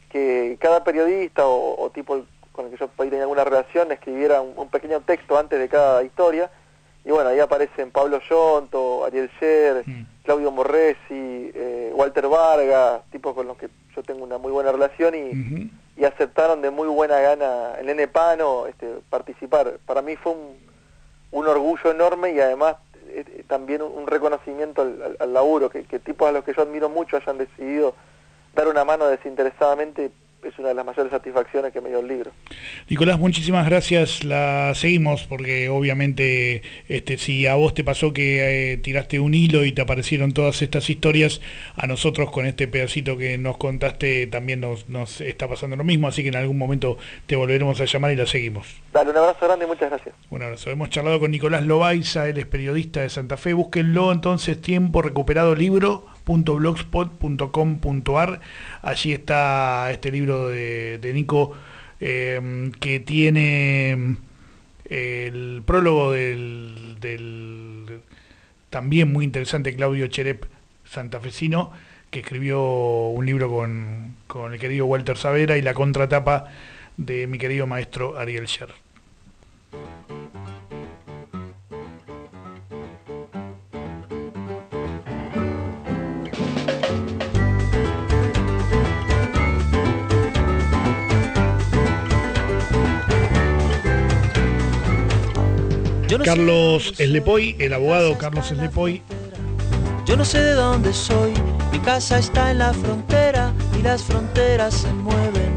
que cada periodista o, o tipo con el que yo tenía alguna relación escribiera un, un pequeño texto antes de cada historia, y bueno, ahí aparecen Pablo Yonto, Ariel Sher, mm. Claudio Morresi, eh, Walter Vargas, tipos con los que yo tengo una muy buena relación, y, uh-huh. y aceptaron de muy buena gana el Nene Pano este, participar. Para mí fue un, un orgullo enorme, y además eh, también un, un reconocimiento al, al, al laburo, que, que tipos a los que yo admiro mucho hayan decidido dar una mano desinteresadamente. Es una de las mayores satisfacciones que me dio el libro. Nicolás, muchísimas gracias. La seguimos porque obviamente este, si a vos te pasó que eh, tiraste un hilo y te aparecieron todas estas historias, a nosotros con este pedacito que nos contaste también nos, nos está pasando lo mismo, así que en algún momento te volveremos a llamar y la seguimos. Dale, un abrazo grande y muchas gracias. Un abrazo. Hemos charlado con Nicolás Loaiza, él es periodista de Santa Fe. Búsquenlo entonces, Tiempo Recuperado Libro punto blogspot punto com punto ar. Allí está este libro de, de Nico, eh, que tiene el prólogo del, del también muy interesante Claudio Cherep, santafesino, que escribió un libro con, con el querido Walter Saavedra, y la contratapa de mi querido maestro Ariel Sher. Carlos Eslepoy, el abogado Carlos Eslepoy. Yo no sé de dónde soy, mi casa está en la frontera y las fronteras se mueven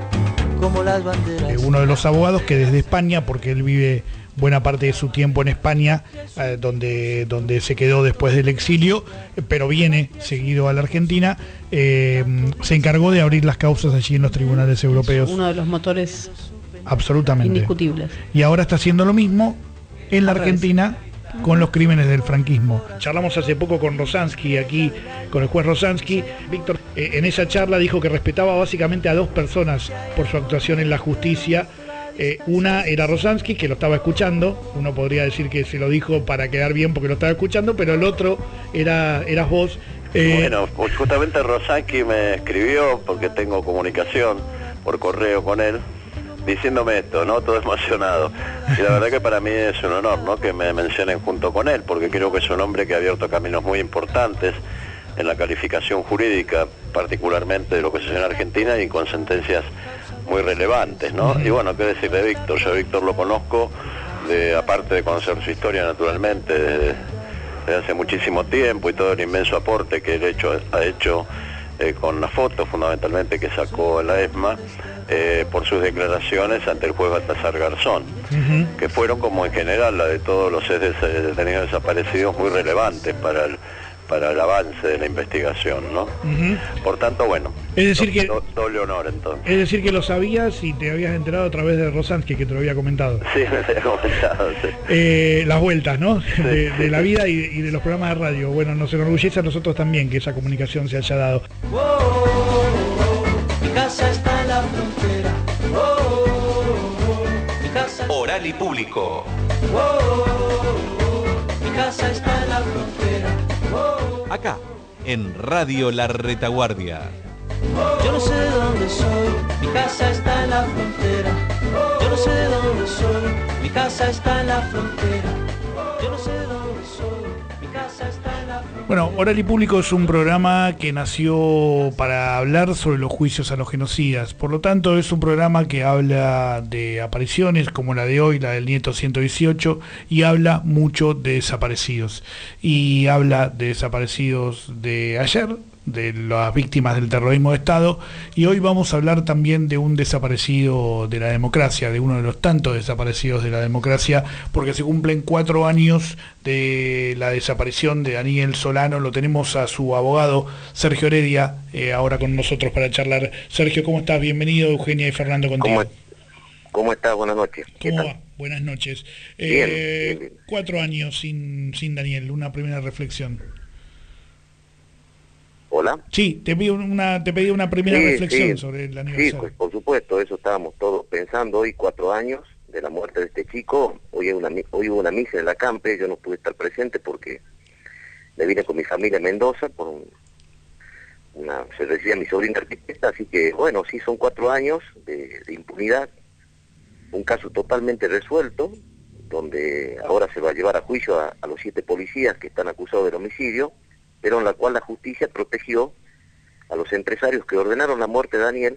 como las banderas. Eh, uno de los abogados que desde España, porque él vive buena parte de su tiempo en España, eh, donde, donde se quedó después del exilio, eh, pero viene seguido a la Argentina, eh, se encargó de abrir las causas allí en los tribunales europeos. Uno de los motores absolutamente indiscutibles. Y ahora está haciendo lo mismo en la Argentina con los crímenes del franquismo. Charlamos hace poco con Rosansky, aquí con el juez Rosansky. Víctor, eh, en esa charla dijo que respetaba básicamente a dos personas por su actuación en la justicia. Eh, una era Rosansky, que lo estaba escuchando. Uno podría decir que se lo dijo para quedar bien porque lo estaba escuchando, pero el otro era eras vos. Eh... Bueno, pues justamente Rosansky me escribió, porque tengo comunicación por correo con él, diciéndome esto, ¿no? Todo emocionado. Y la verdad que para mí es un honor, ¿no?, que me mencionen junto con él, porque creo que es un hombre que ha abierto caminos muy importantes en la calificación jurídica, particularmente de lo que se hace en Argentina, y con sentencias muy relevantes, ¿no? Uh-huh. Y bueno, qué decir de Víctor. Yo a Víctor lo conozco, de, aparte de conocer su historia naturalmente, desde, desde hace muchísimo tiempo, y todo el inmenso aporte que él hecho, ha hecho eh, con las fotos, fundamentalmente, que sacó la ESMA, Eh, por sus declaraciones ante el juez Baltasar Garzón, uh-huh. que fueron, como en general la de todos los detenidos desaparecidos, muy relevantes para el, para el avance de la investigación, ¿no? Uh-huh. Por tanto, bueno, es decir que, do, doble honor entonces. Es decir que lo sabías y te habías enterado a través de Rosansky, que te lo había comentado. Sí, me había comentado, sí. Eh, las vueltas, ¿no? Sí, de, sí. de la vida y, y de los programas de radio. Bueno, nos enorgullece a nosotros también que esa comunicación se haya dado. Oh, oh, oh, oh. Mi casa está en la frontera. Oh, oh, oh, oh. Mi casa está... Oral y Público. Oh, oh, oh, oh. Mi casa está en la frontera. Oh, oh. Acá, en Radio La Retaguardia. Yo no sé de dónde soy, mi casa está en la frontera. Yo no sé de dónde soy, mi casa está en la frontera. Yo no sé de dónde soy, mi casa está en la frontera. Bueno, Oral y Público es un programa que nació para hablar sobre los juicios a los genocidas. Por lo tanto, es un programa que habla de apariciones como la de hoy, la del Nieto ciento dieciocho, y habla mucho de desaparecidos. Y habla de desaparecidos de ayer, de las víctimas del terrorismo de Estado, y hoy vamos a hablar también de un desaparecido de la democracia, de uno de los tantos desaparecidos de la democracia, porque se cumplen cuatro años de la desaparición de Daniel Solano. Lo tenemos a su abogado Sergio Heredia eh, ahora con nosotros para charlar. Sergio, ¿cómo estás? Bienvenido. Eugenia y Fernando contigo. ¿Cómo, cómo estás? Buenas noches. ¿Cómo va? Buenas noches. Eh, bien, bien, bien. Cuatro años sin, sin Daniel, una primera reflexión. Hola. Sí, te pedí una, te pedí una primera sí, reflexión sí, sobre el aniversario. Sí, pues, por supuesto, eso estábamos todos pensando. Hoy cuatro años de la muerte de este chico. Hoy hay una, hoy hubo una misa en la Campe. Yo no pude estar presente porque me vine con mi familia a Mendoza por un, una, se recibía mi sobrina arquitecta, así que bueno, sí son cuatro años de, de impunidad, un caso totalmente resuelto, donde ahora se va a llevar a juicio a, a los siete policías que están acusados del homicidio, pero en la cual la justicia protegió a los empresarios que ordenaron la muerte de Daniel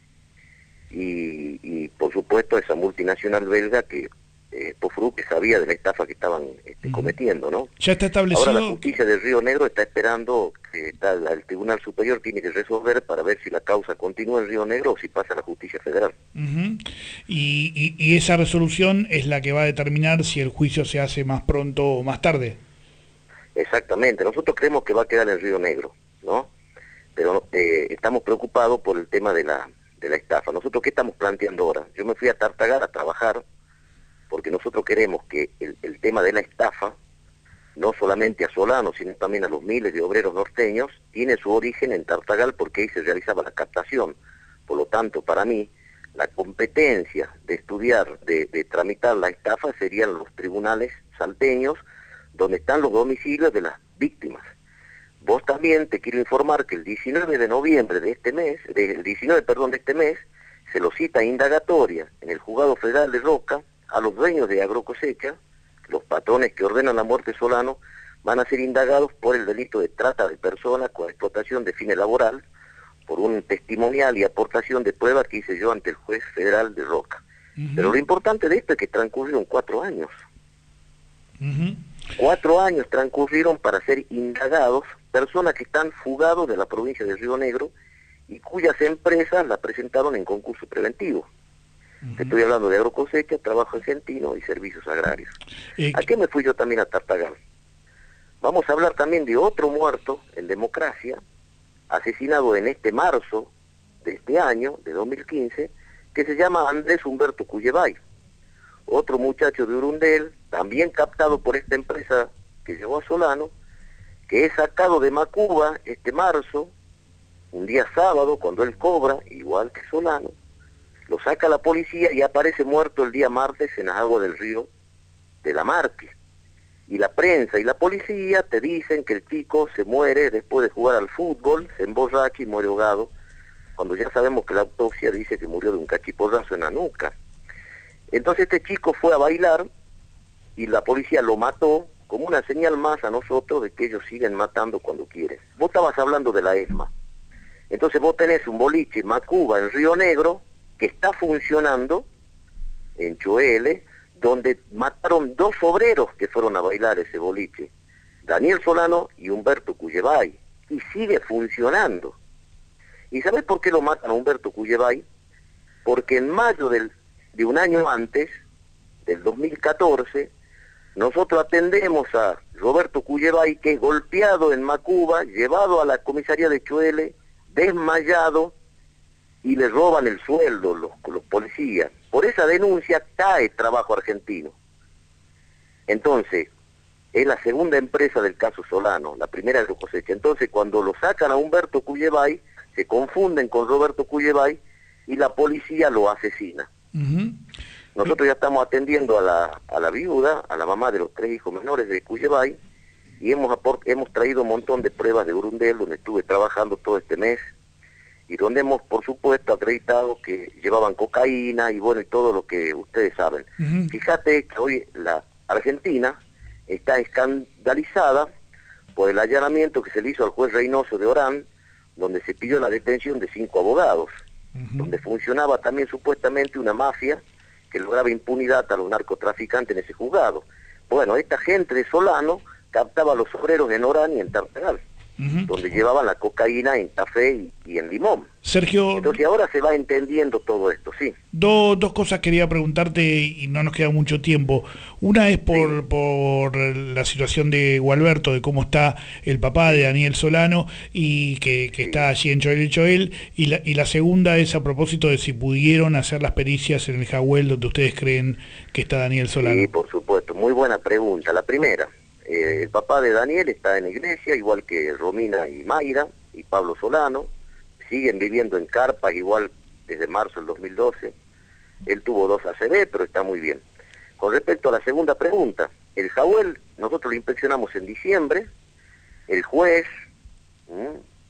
y, y por supuesto a esa multinacional belga que eh, Pofru, que sabía de la estafa que estaban este, cometiendo, ¿no? Ya está establecido. Ahora la justicia de Río Negro está esperando que está, el Tribunal Superior tiene que resolver para ver si la causa continúa en Río Negro o si pasa a la justicia federal. Uh-huh. y, y, y esa resolución es la que va a determinar si el juicio se hace más pronto o más tarde. Exactamente, nosotros creemos que va a quedar en Río Negro, ¿no? Pero eh, estamos preocupados por el tema de la, de la estafa. Nosotros, ¿qué estamos planteando ahora? Yo me fui a Tartagal a trabajar porque nosotros queremos que el, el tema de la estafa, no solamente a Solano, sino también a los miles de obreros norteños, tiene su origen en Tartagal porque ahí se realizaba la captación. Por lo tanto, para mí, la competencia de estudiar, de, de tramitar la estafa serían los tribunales salteños, donde están los domicilios de las víctimas. Vos también te quiero informar que el diecinueve de noviembre de este mes, del diecinueve, perdón, de este mes, se lo cita indagatoria en el Juzgado Federal de Roca a los dueños de Agrocosecha, los patrones que ordenan la muerte de Solano, van a ser indagados por el delito de trata de personas con explotación de fines laboral, por un testimonial y aportación de pruebas que hice yo ante el juez federal de Roca. Uh-huh. Pero lo importante de esto es que transcurrieron cuatro años. Uh-huh. Cuatro años transcurrieron para ser indagados personas que están fugados de la provincia de Río Negro y cuyas empresas la presentaron en concurso preventivo. Uh-huh. Estoy hablando de Agrocosecha, Trabajo Argentino y Servicios Agrarios. Eh, ¿A qué me fui yo también a Tartagal? Vamos a hablar también de otro muerto en democracia, asesinado en este marzo de este año, de dos mil quince, que se llama Andrés Humberto Cuyebay. Otro muchacho de Urundel, también captado por esta empresa que llevó a Solano, que es sacado de Macuba este marzo, un día sábado, cuando él cobra, igual que Solano, lo saca la policía y aparece muerto el día martes en las aguas del río de la Marque. Y la prensa y la policía te dicen que el chico se muere después de jugar al fútbol, se emborracha y muere ahogado, cuando ya sabemos que la autopsia dice que murió de un cachiporrazo en la nuca. Entonces este chico fue a bailar y la policía lo mató como una señal más a nosotros de que ellos siguen matando cuando quieren. Vos estabas hablando de la ESMA. Entonces vos tenés un boliche Macuba en Río Negro que está funcionando en Choele, donde mataron dos obreros que fueron a bailar ese boliche, Daniel Solano y Humberto Cuyebay, y sigue funcionando. ¿Y sabés por qué lo matan a Humberto Cuyebay? Porque en mayo del, de un año antes, del dos mil catorce, nosotros atendemos a Roberto Cuyebay, que es golpeado en Macuba, llevado a la comisaría de Choele, desmayado, y le roban el sueldo los, los policías. Por esa denuncia cae Trabajo Argentino. Entonces, es la segunda empresa del caso Solano, la primera de Agrocosecha. Entonces, cuando lo sacan a Humberto Cuyebay, se confunden con Roberto Cuyebay y la policía lo asesina. Uh-huh. Nosotros ya estamos atendiendo a la, a la viuda, a la mamá de los tres hijos menores de Cuyebay, y hemos, aport, hemos traído un montón de pruebas de Urundel, donde estuve trabajando todo este mes, y donde hemos, por supuesto, acreditado que llevaban cocaína y bueno, y todo lo que ustedes saben. Uh-huh. Fíjate que hoy la Argentina está escandalizada por el allanamiento que se le hizo al juez Reynoso de Orán, donde se pidió la detención de cinco abogados, uh-huh. donde funcionaba también supuestamente una mafia que lograba impunidad a los narcotraficantes en ese juzgado. Bueno, esta gente de Solano captaba a los obreros en Orán y en Tartagal. Uh-huh. Donde llevaban la cocaína en café y, y en limón. Sergio, entonces ahora se va entendiendo todo esto, sí. Do, dos cosas quería preguntarte y no nos queda mucho tiempo. Una es por, sí. por la situación de Gualberto, de cómo está el papá de Daniel Solano y que, que sí. está allí en Choel y Choel, y la, y la segunda es a propósito de si pudieron hacer las pericias en el Jagüel donde ustedes creen que está Daniel Solano. Sí, por supuesto, muy buena pregunta. La primera, Eh, el papá de Daniel está en la iglesia, igual que Romina y Mayra y Pablo Solano, siguen viviendo en carpas igual desde marzo del dos mil doce. Él tuvo dos A C V, pero está muy bien. Con respecto a la segunda pregunta, el Jagüel nosotros lo inspeccionamos en diciembre, el juez mmm,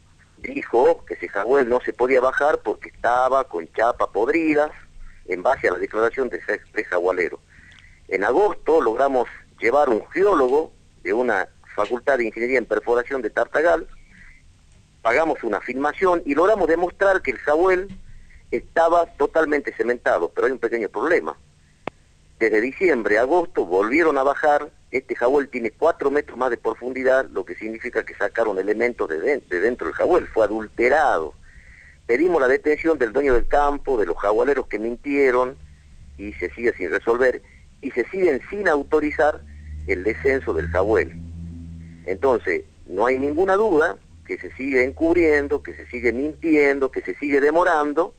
dijo que ese jaguel no se podía bajar porque estaba con chapa podridas en base a la declaración de tres jagualeros. En agosto logramos llevar un geólogo de una facultad de ingeniería en perforación de Tartagal, pagamos una filmación y logramos demostrar que el jaguel estaba totalmente cementado, pero hay un pequeño problema. Desde diciembre a agosto volvieron a bajar, este jaguel tiene cuatro metros más de profundidad, lo que significa que sacaron elementos de, de, de dentro del jaguel, fue adulterado. Pedimos la detención del dueño del campo, de los jagualeros que mintieron, y se sigue sin resolver, y se siguen sin autorizar el descenso del jaguel. Entonces, no hay ninguna duda que se sigue encubriendo, que se sigue mintiendo, que se sigue demorando,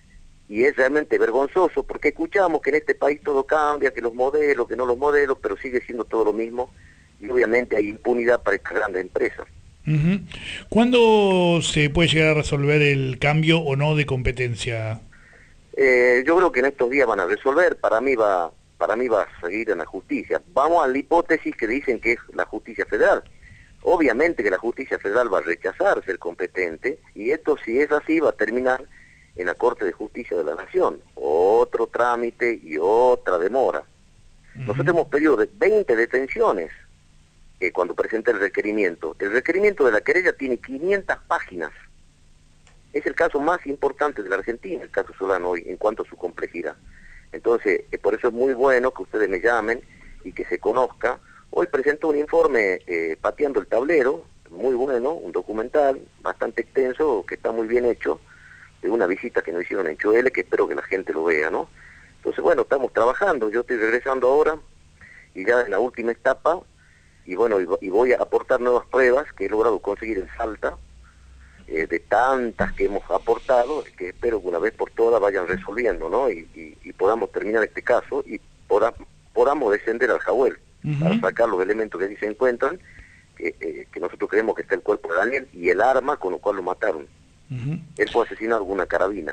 y es realmente vergonzoso porque escuchamos que en este país todo cambia, que los modelos, que no los modelos, pero sigue siendo todo lo mismo, y obviamente hay impunidad para estas grandes empresas. Uh-huh. ¿Cuándo se puede llegar a resolver el cambio o no de competencia? Eh, yo creo que en estos días van a resolver, para mí va, para mí va a seguir en la justicia. Vamos a la hipótesis que dicen que es la justicia federal. Obviamente que la justicia federal va a rechazar ser competente, y esto, si es así, va a terminar en la Corte de Justicia de la Nación, otro trámite y otra demora. Uh-huh. Nosotros hemos pedido de veinte detenciones eh, cuando presenté el requerimiento. El requerimiento de la querella tiene quinientas páginas. Es el caso más importante de la Argentina, el caso Solano hoy, en cuanto a su complejidad. Entonces, eh, por eso es muy bueno que ustedes me llamen y que se conozca. Hoy presento un informe eh, pateando el tablero, muy bueno, un documental bastante extenso, que está muy bien hecho, de una visita que nos hicieron en Choel, que espero que la gente lo vea, ¿no? Entonces, bueno, estamos trabajando, yo estoy regresando ahora, y ya en la última etapa, y bueno, y voy a aportar nuevas pruebas que he logrado conseguir en Salta, eh, de tantas que hemos aportado, que espero que una vez por todas vayan resolviendo, ¿no? Y, y, y podamos terminar este caso, y poda, podamos descender al jaguel, uh-huh, para sacar los elementos que allí se encuentran, que, eh, que nosotros creemos que está el cuerpo de Daniel, y el arma con lo cual lo mataron. Uh-huh. Él fue asesinado con una carabina.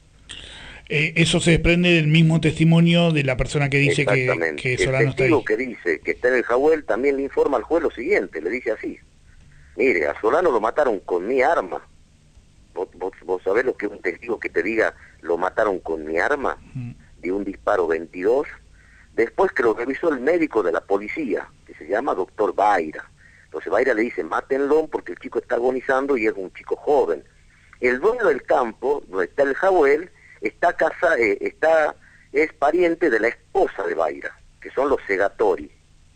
Eh, eso se desprende del mismo testimonio de la persona que dice que, que Solano está ahí. El testigo que dice que está en el jaguel también le informa al juez lo siguiente, le dice así: mire, a Solano lo mataron con mi arma. ¿Vos, vos, vos sabés lo que es un testigo que te diga lo mataron con mi arma? Uh-huh. De un disparo veintidós. Después que lo revisó el médico de la policía, que se llama doctor Baira. Entonces Baira le dice, mátenlo porque el chico está agonizando y es un chico joven. El dueño del campo, donde está el jaguel, está casa, eh, está, es pariente de la esposa de Baira, que son los Segatori.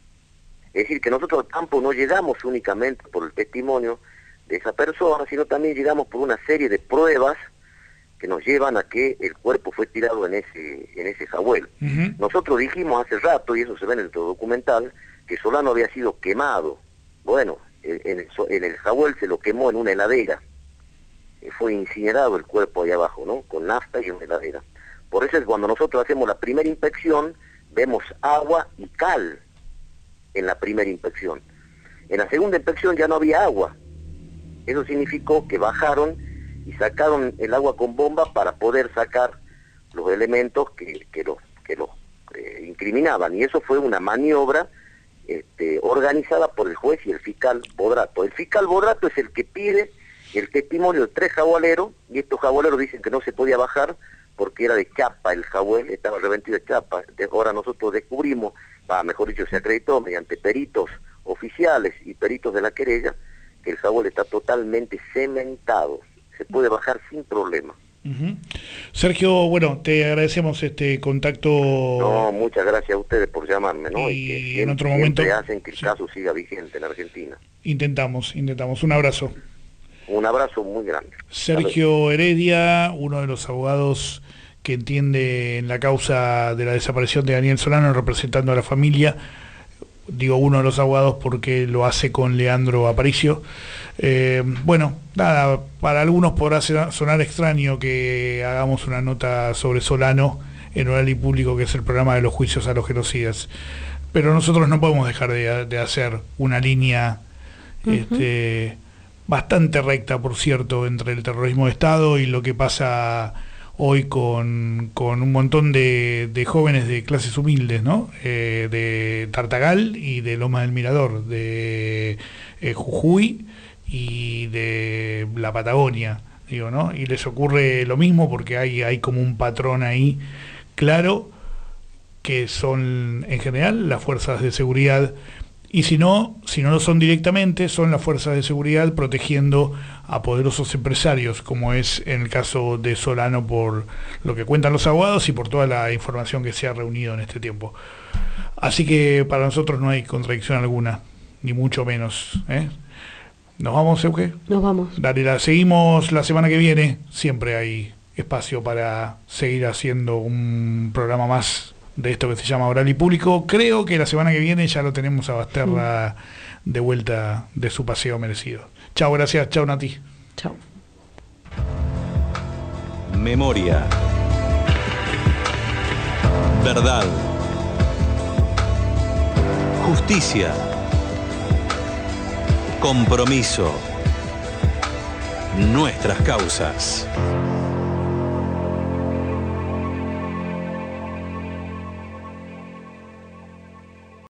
Es decir, que nosotros al campo no llegamos únicamente por el testimonio de esa persona, sino también llegamos por una serie de pruebas que nos llevan a que el cuerpo fue tirado en ese, en ese jaguel. Uh-huh. Nosotros dijimos hace rato, y eso se ve en el documental, que Solano había sido quemado. Bueno, en el, en el jaguel se lo quemó en una heladera. Fue incinerado el cuerpo ahí abajo, ¿no? Con nafta y una heladera. Por eso es cuando nosotros hacemos la primera inspección, vemos agua y cal en la primera inspección. En la segunda inspección ya no había agua. Eso significó que bajaron y sacaron el agua con bomba para poder sacar los elementos que, que los, que los eh, incriminaban. Y eso fue una maniobra este, organizada por el juez y el fiscal Bodrato. El fiscal Bodrato es el que pide el testimonio de tres jagualeros, y estos jagualeros dicen que no se podía bajar porque era de chapa el jaguel, estaba reventido de chapa. Ahora nosotros descubrimos, bah, mejor dicho, se acreditó mediante peritos oficiales y peritos de la querella, que el jaguel está totalmente cementado, se puede bajar sin problema. Uh-huh. Sergio, bueno, te agradecemos este contacto. No, muchas gracias a ustedes por llamarme, ¿no? Y, y que en siempre, otro momento siempre hacen que el sí. caso siga vigente en Argentina. Intentamos, intentamos. Un abrazo. Un abrazo muy grande. Sergio Heredia, uno de los abogados que entiende en la causa de la desaparición de Daniel Solano, representando a la familia. Digo uno de los abogados porque lo hace con Leandro Aparicio. Eh, bueno, nada, para algunos podrá sonar extraño que hagamos una nota sobre Solano en Oral y Público, que es el programa de los juicios a los genocidas. Pero nosotros no podemos dejar de, de hacer una línea uh-huh. este, bastante recta, por cierto, entre el terrorismo de Estado y lo que pasa hoy con, con un montón de, de jóvenes de clases humildes, ¿no? Eh, de Tartagal y de Loma del Mirador, de eh, Jujuy y de la Patagonia, digo, ¿no? Y les ocurre lo mismo porque hay, hay como un patrón ahí claro, que son en general las fuerzas de seguridad, y si no, si no lo son directamente, son las fuerzas de seguridad protegiendo a poderosos empresarios, como es en el caso de Solano, por lo que cuentan los abogados y por toda la información que se ha reunido en este tiempo. Así que para nosotros no hay contradicción alguna, ni mucho menos, ¿eh? ¿Nos vamos, Euge? Nos vamos. Dale, la seguimos la semana que viene. Siempre hay espacio para seguir haciendo un programa más de esto que se llama Oral y Público. Creo que la semana que viene ya lo tenemos a Basterra mm. de vuelta de su paseo merecido. Chao, gracias. Chao, Nati. Chao. Memoria. Verdad. Justicia. Compromiso. Nuestras causas.